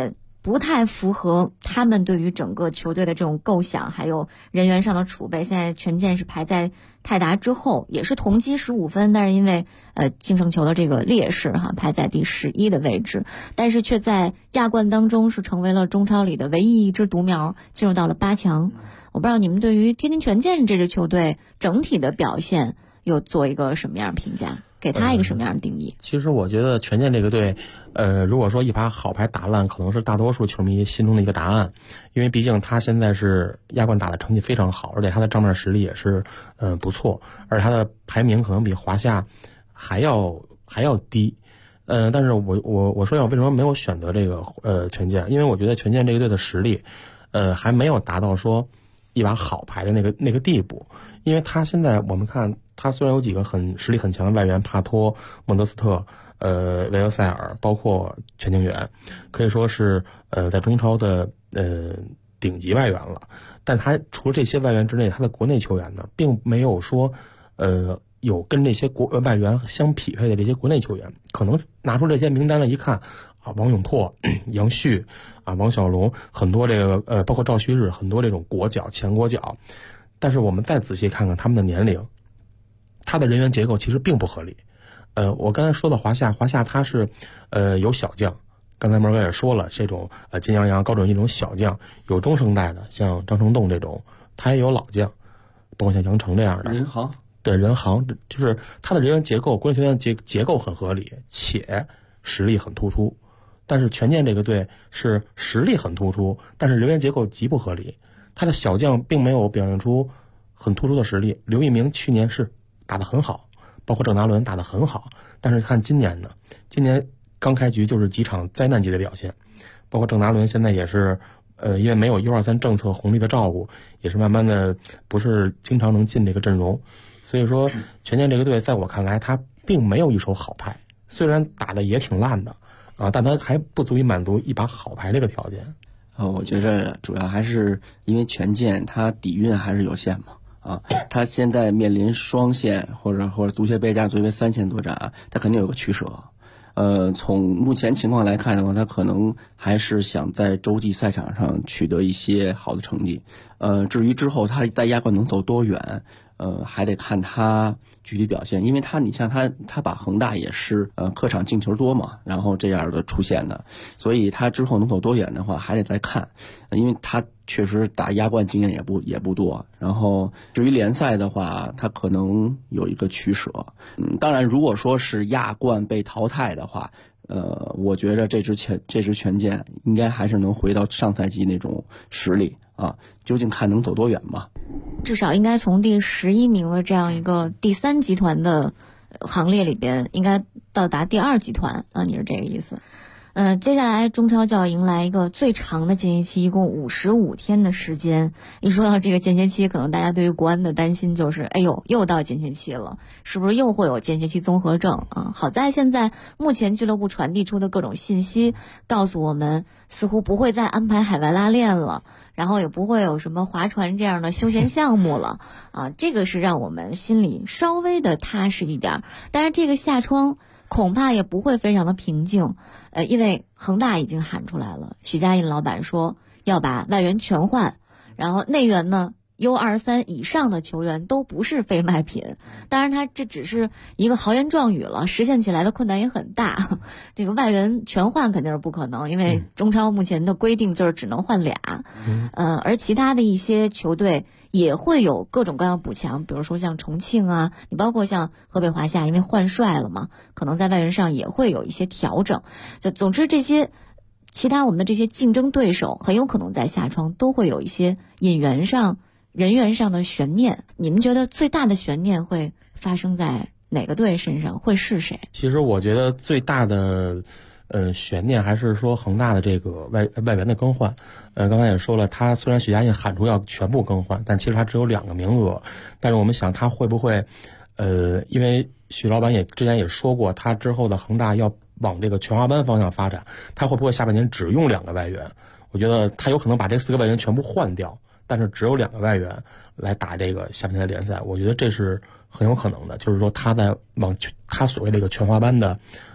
不太符合他们对于整个球队的这种构想，还有人员上的储备。现在权健是排在泰达之后，也是同积15分，但是因为净胜球的这个劣势排在第11的位置，但是却在亚冠当中是成为了中超里的唯一一只独苗，进入到了8强。我不知道你们对于天津权健这支球队整体的表现又做一个什么样的评价，给他一个什么样的定义？ 其实我觉得权健这个队如果说一把好牌打烂，可能是大多数球迷心中的一个答案，因为毕竟他现在是亚冠打的成绩非常好，而且他的账面实力也是不错，而他的排名可能比华夏还要低。但是我说一下我为什么没有选择这个权健，因为我觉得权健这个队的实力还没有达到说一把好牌的那个地步。因为他现在我们看他虽然有几个实力很强的外援，帕托、孟德斯特、维尔塞尔，包括全景远，可以说是在中超的顶级外援了。但他除了这些外援之内，他的国内球员呢，并没有说有跟这些外援相匹配的这些国内球员。可能拿出这些名单来一看啊，王永珀、杨旭啊、王小龙，很多这个包括赵旭日，很多这种国脚、前国脚。但是我们再仔细看看他们的年龄，他的人员结构其实并不合理。我刚才说的华夏他是有小将，刚才门哥也说了，这种金阳阳、高准翼这种小将，有中生代的，像张成栋这种，他也有老将，包括像杨成这样的人行。 对，人行就是他的人员结构，国内球员结构很合理，且实力很突出。但是权健这个队是实力很突出，但是人员结构极不合理。他的小将并没有表现出很突出的实力。刘一鸣去年是打得很好，包括郑达伦打得很好，但是看今年呢，今年刚开局就是几场灾难级的表现，包括郑达伦现在也是因为没有U23政策红利的照顾，也是慢慢的不是经常能进这个阵容。所以说权健这个队在我看来他并没有一手好牌，虽然打的也挺烂的但他还不足以满足一把好牌这个条件。 我觉着主要还是因为权健他底蕴还是有限嘛他现在面临双线或者足协杯加作为3线作战他肯定有个取舍。从目前情况来看的话，他可能还是想在洲际赛场上取得一些好的成绩。至于之后他在亚冠能走多远，还得看他具体表现，因为你像他把恒大也是客场进球多嘛，然后这样的出现的，所以他之后能走多远的话还得再看，因为他确实打亚冠经验也不多。然后至于联赛的话，他可能有一个取舍。当然如果说是亚冠被淘汰的话，我觉着这支权健应该还是能回到上赛季那种实力究竟看能走多远吧。 至少应该从第11名的这样一个第3集团的行列里边，应该到达第2集团你是这个意思。接下来中超就要迎来一个最长的间歇期，一共55天的时间。一说到这个间歇期，可能大家对于国安的担心就是，哎呦，又到间歇期了，是不是又会有间歇期综合症好在现在目前俱乐部传递出的各种信息告诉我们，似乎不会再安排海外拉练了，然后也不会有什么划船这样的休闲项目了这个是让我们心里稍微的踏实一点。但是这个夏窗恐怕也不会非常的平静，因为恒大已经喊出来了，许家印老板说要把外援全换，然后内援呢U23以上的球员都不是非卖品。当然他这只是一个豪言壮语了，实现起来的困难也很大。这个外援全换肯定是不可能，因为中超目前的规定就是只能换俩而其他的一些球队也会有各种各样的补强，比如说像重庆你包括像河北华夏，因为换帅了嘛，可能在外援上也会有一些调整。就总之这些其他我们的这些竞争对手很有可能在夏窗都会有一些引援上人员上的悬念。你们觉得最大的悬念会发生在哪个队身上，会是谁？ 其实我觉得最大的悬念还是说恒大的这个外援的更换。刚才也说了，他虽然许家印喊出要全部更换，但其实他只有2个名额。但是我们想他会不会因为许老板之前也说过，他之后的恒大要往这个全华班方向发展，他会不会下半年只用2个外援？我觉得他有可能把这4个外援全部换掉，但是只有2个外援来打这个下半年的联赛。我觉得这是很有可能的，就是说他在往他所谓的一个全华班的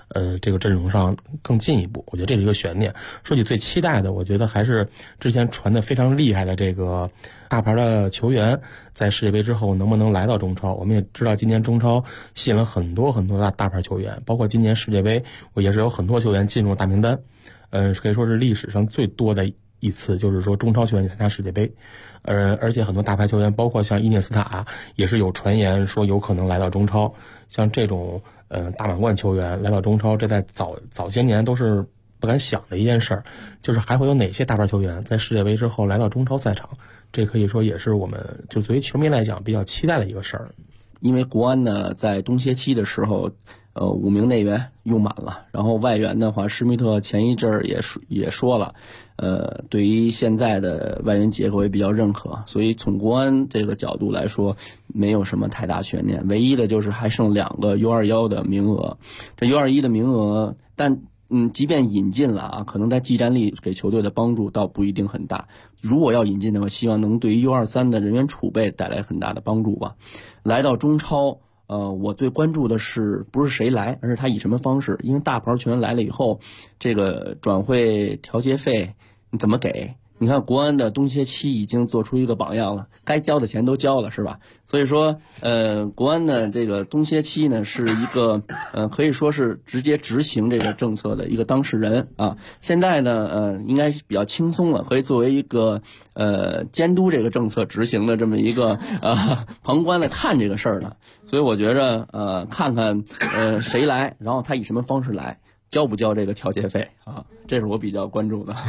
这个阵容上更进一步。我觉得这是一个悬念。说起最期待的，我觉得还是之前传的非常厉害的这个大牌的球员，在世界杯之后能不能来到中超。我们也知道今年中超吸引了很多大牌球员，包括今年世界杯也是有很多球员进入大名单。可以说是历史上最多的一次，就是说中超球员参加世界杯。而且很多大牌球员，包括像伊涅斯塔，也是有传言说有可能来到中超。像这种大满贯球员来到中超，这在早些年都是不敢想的一件事儿。就是还会有哪些大牌球员在世界杯之后来到中超赛场？这可以说也是我们就作为球迷来讲比较期待的一个事儿。 因为国安呢在冬歇期的时候，5名内援用满了，然后外援的话，施密特前一阵儿也说了，对于现在的外援结构也比较认可，所以从国安这个角度来说，没有什么太大悬念。唯一的就是还剩2个 U21 的名额，这 U21 的名额，但即便引进了啊，可能在技战力给球队的帮助倒不一定很大。如果要引进的话，希望能对于 U23 的人员储备带来很大的帮助吧。来到中超，我最关注的是不是谁来，而是他以什么方式。因为大牌球员来了以后，这个转会调节费你怎么给？你看国安的冬歇期已经做出一个榜样了，该交的钱都交了，是吧？所以说，国安的这个冬歇期呢，是一个可以说是直接执行这个政策的一个当事人啊。现在呢，应该比较轻松了，可以作为一个监督这个政策执行的这么一个旁观的看这个事儿了。所以我觉着看看谁来，然后他以什么方式来，交不交这个调节费啊，这是我比较关注的。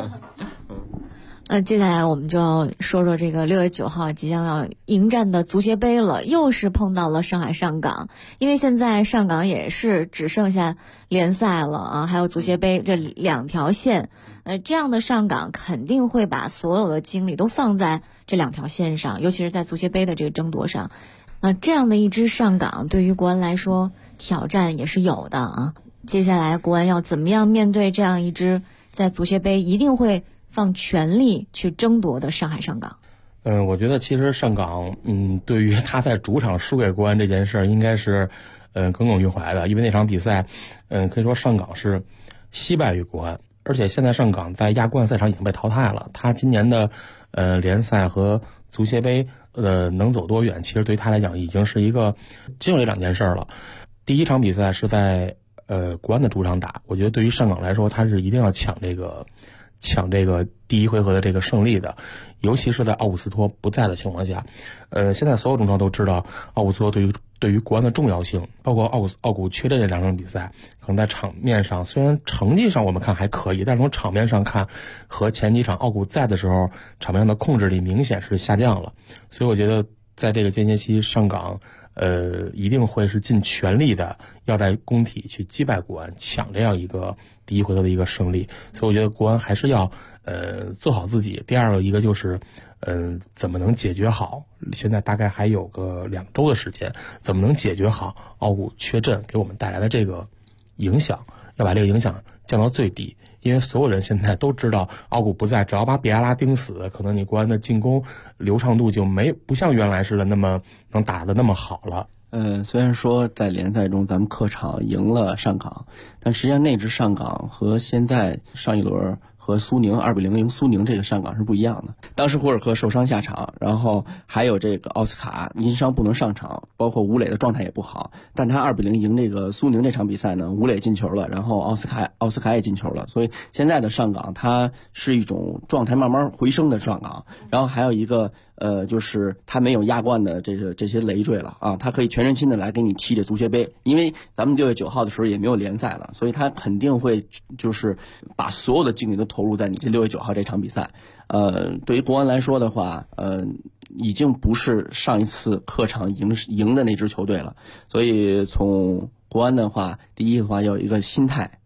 接下来我们就要说说这个6月9号即将要迎战的足协杯了，又是碰到了上海上港。因为现在上港也是只剩下联赛了啊，还有足协杯这2条线。这样的上港肯定会把所有的精力都放在这2条线上，尤其是在足协杯的这个争夺上。这样的一支上港对于国安来说挑战也是有的啊。接下来国安要怎么样面对这样一支在足协杯一定会放全力去争夺的上海上港？ 我觉得其实上港对于他在主场输给国安这件事应该是耿耿于怀的。因为那场比赛可以说上港是惜败于国安，而且现在上港在亚冠赛场已经被淘汰了。他今年的联赛和足协杯能走多远，其实对于他来讲已经是一个只有这2件事了。第一场比赛是在国安的主场打，我觉得对于上港来说，他是一定要抢这个第1回合的这个胜利的，尤其是在奥古斯托不在的情况下。现在所有中超都知道奥古斯托对于国安的重要性，包括奥古缺阵这2场比赛，可能在场面上虽然成绩上我们看还可以，但是从场面上看，和前几场奥古在的时候场面上的控制力明显是下降了。所以我觉得在这个间歇期，上港一定会是尽全力的要在工体去击败国安，抢这样一个第1回合的一个胜利。所以我觉得国安还是要做好自己。第2个一个就是怎么能解决好，现在大概还有个2周的时间，怎么能解决好奥古缺阵给我们带来的这个影响，要把这个影响降到最低。因为所有人现在都知道奥古不在，只要把比埃拉盯死，可能你国安的进攻流畅度就不像原来似的那么能打得那么好了。 虽然说在联赛中咱们客场赢了上港，但实际上那支上港和现在上一轮和苏宁2-0赢苏宁这个上港是不一样的。当时胡尔克受伤下场，然后还有这个奥斯卡因伤不能上场，包括吴磊的状态也不好，但他2-0赢这个苏宁这场比赛呢，吴磊进球了，然后奥斯卡也进球了，所以现在的上港它是一种状态慢慢回升的上港。然后还有一个就是他没有亚冠的这些累赘了啊，他可以全身心的来给你踢这足协杯。因为咱们6月9号的时候也没有联赛了，所以他肯定会就是把所有的精力都投入在你这6月9号这场比赛。对于国安来说的话，已经不是上一次客场赢的那支球队了。所以从国安的话，第一的话要有一个心态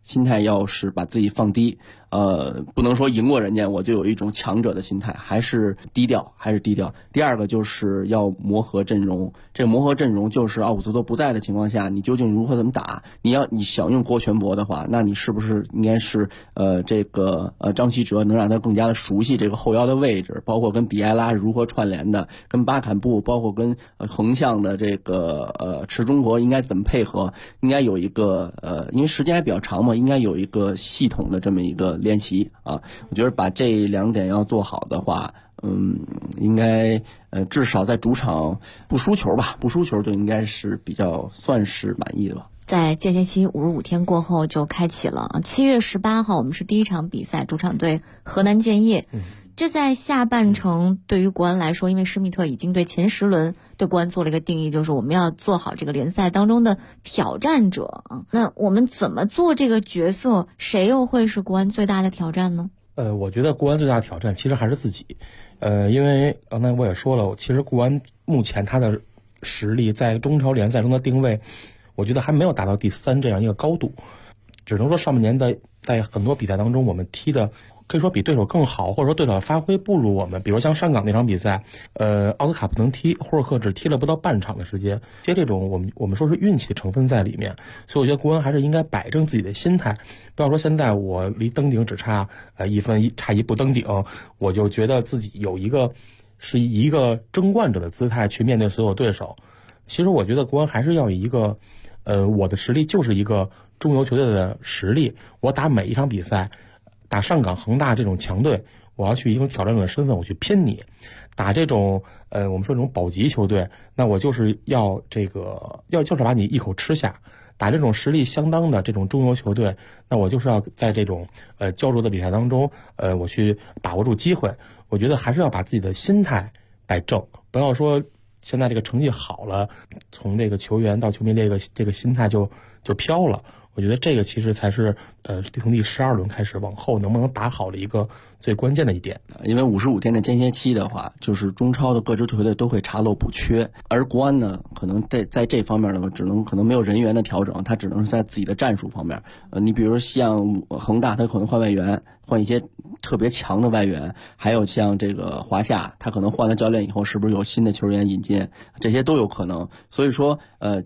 心态要是把自己放低，不能说赢过人家我就有一种强者的心态，还是低调。第二个就是要磨合阵容，这磨合阵容就是奥古斯托不在的情况下，你究竟如何怎么打？你想用郭全博的话，那你是不是应该是张稀哲能让他更加的熟悉这个后腰的位置，包括跟比埃拉如何串联的，跟巴坎布，包括跟横向的这个池中国应该怎么配合，应该有一个因为时间还比较长嘛，应该有一个系统的这么一个练习啊。我觉得把这2点要做好的话，应该至少在主场不输球就应该是比较算是满意的吧。 在间歇期55天过后就开启了7月18号我们是第一场比赛，主场对河南建业。这在下半程对于国安来说，因为施密特已经对前10轮对国安做了一个定义，就是我们要做好这个联赛当中的挑战者啊。那我们怎么做这个角色？谁又会是国安最大的挑战呢？ 我觉得国安最大的挑战其实还是自己。因为刚才我也说了，其实国安目前他的实力在中超联赛中的定位，我觉得还没有达到第3这样一个高度，只能说上半年在很多比赛当中我们踢的可以说比对手更好，或者说对手的发挥不如我们。比如像上港那场比赛，奥斯卡不能踢，霍尔克只踢了不到半场的时间，这种我们说是运气的成分在里面。所以我觉得国安还是应该摆正自己的心态，不要说现在我离登顶只差1分，差1步登顶，我就觉得自己是以一个争冠者的姿态去面对所有对手。其实我觉得国安还是要以一个我的实力就是一个中游球队的实力，我打每一场比赛，打上港恒大这种强队，我要去一种挑战者的身份我去拼你。打这种我们说这种保级球队，那我就是要就是把你一口吃下。打这种实力相当的这种中游球队，那我就是要在这种焦灼的比赛当中我去把握住机会。我觉得还是要把自己的心态摆正，不要说现在这个成绩好了，从这个球员到球迷这个心态就飘了。我觉得这个其实才是从第12轮开始往后能不能打好的一个最关键的一点。 因为55天的间歇期的话，就是中超的各支球队都会查漏补缺，而国安呢，可能在这方面的话，可能没有人员的调整，他只能是在自己的战术方面。你比如像恒大，他可能换外援，换一些特别强的外援，还有像这个华夏，他可能换了教练以后，是不是有新的球员引进，这些都有可能。所以说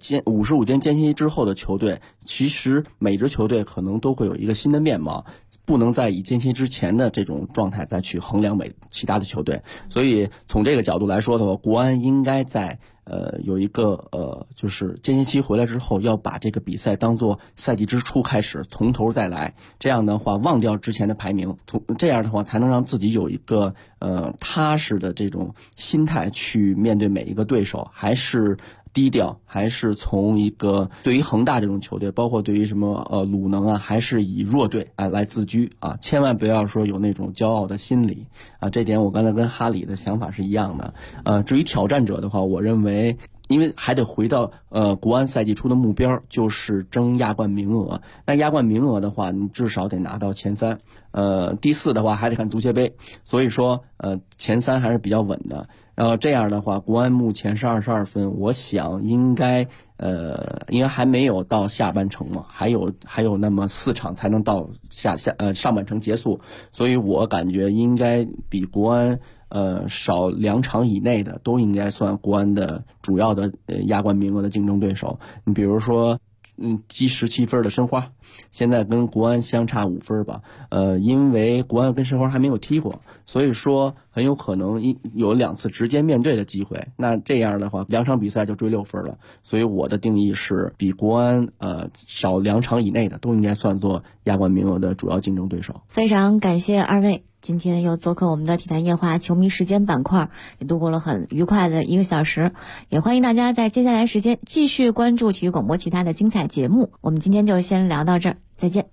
55天间歇期之后的球队，其实每支球队可能都会有一个新的面貌，不能再以间歇之前的这种状态再去衡量其他的球队。所以从这个角度来说的话，国安应该在有一个就是间歇期回来之后，要把这个比赛当作赛季之初开始，从头再来。这样的话，忘掉之前的排名，这样的话才能让自己有一个踏实的这种心态去面对每一个对手，还是低调，还是从一个对于恒大这种球队，包括对于什么鲁能啊，还是以弱队来自居啊，千万不要说有那种骄傲的心理啊。这点我刚才跟哈里的想法是一样的。至于挑战者的话，我认为因为还得回到国安赛季初的目标，就是争亚冠名额。那亚冠名额的话，你至少得拿到前3，第4的话还得看足协杯。所以说前3还是比较稳的。这样的话，国安目前是22分，我想应该还没有到下半程嘛，还有那么4场才能到上半程结束，所以我感觉应该比国安少2场以内的都应该算国安的主要的亚冠名额的竞争对手。你比如说积17分的申花，现在跟国安相差5分吧。因为国安跟申花还没有踢过，所以说很有可能有2次直接面对的机会。那这样的话，2场比赛就追6分了。所以我的定义是，比国安少2场以内的都应该算作亚冠名额的主要竞争对手。 非常感谢2位。今天又做客我们的体坛夜话球迷时间板块，也度过了很愉快的1个小时。也欢迎大家在接下来时间继续关注体育广播其他的精彩节目。我们今天就先聊到这儿，再见。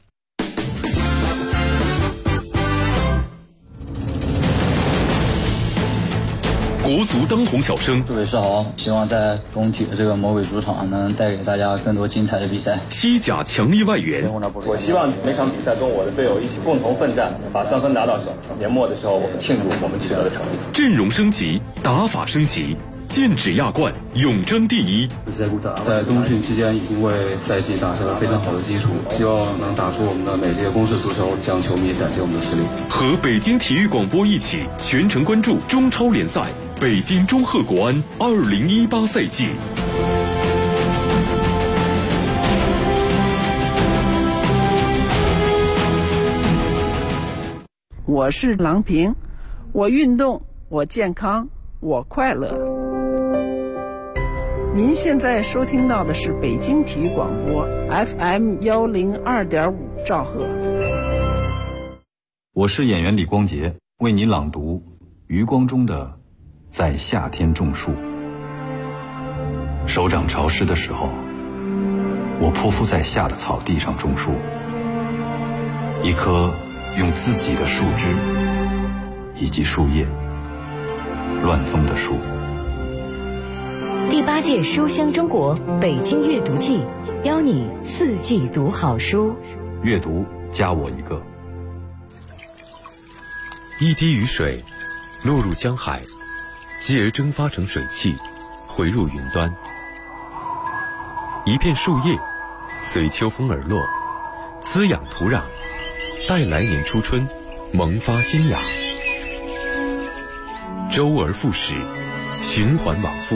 国足当红小生， 各位是好，希望在中体的这个魔鬼主场能带给大家更多精彩的比赛。 西甲强力外援， 我希望每场比赛跟我的队友一起共同奋战，把3分拿到手。年末的时候我们庆祝我们取得的成绩。 阵容升级，打法升级， 剑指亚冠，永争第一。 在冬训期间已经为赛季打下了非常好的基础，希望能打出我们的美丽的攻势足球，向球迷展现我们的实力。 和北京体育广播一起全程关注中超联赛，北京中赫国安2018赛季。 我是郎平，我运动，我健康，我快乐。您现在收听到的是北京体育广播 FM102.5兆赫。 我是演员李光洁，为你朗读余光中的《在夏天种树》。手掌潮湿的时候，我匍匐在夏的草地上种树，一棵用自己的树枝以及树叶乱疯的树。 第8届书香中国北京阅读季，邀你4季读好书。 阅读加我一个。 一滴雨水落入江海，继而蒸发成水汽，回入云端。一片树叶随秋风而落，滋养土壤，待来年初春萌发新芽。周而复始，循环往复，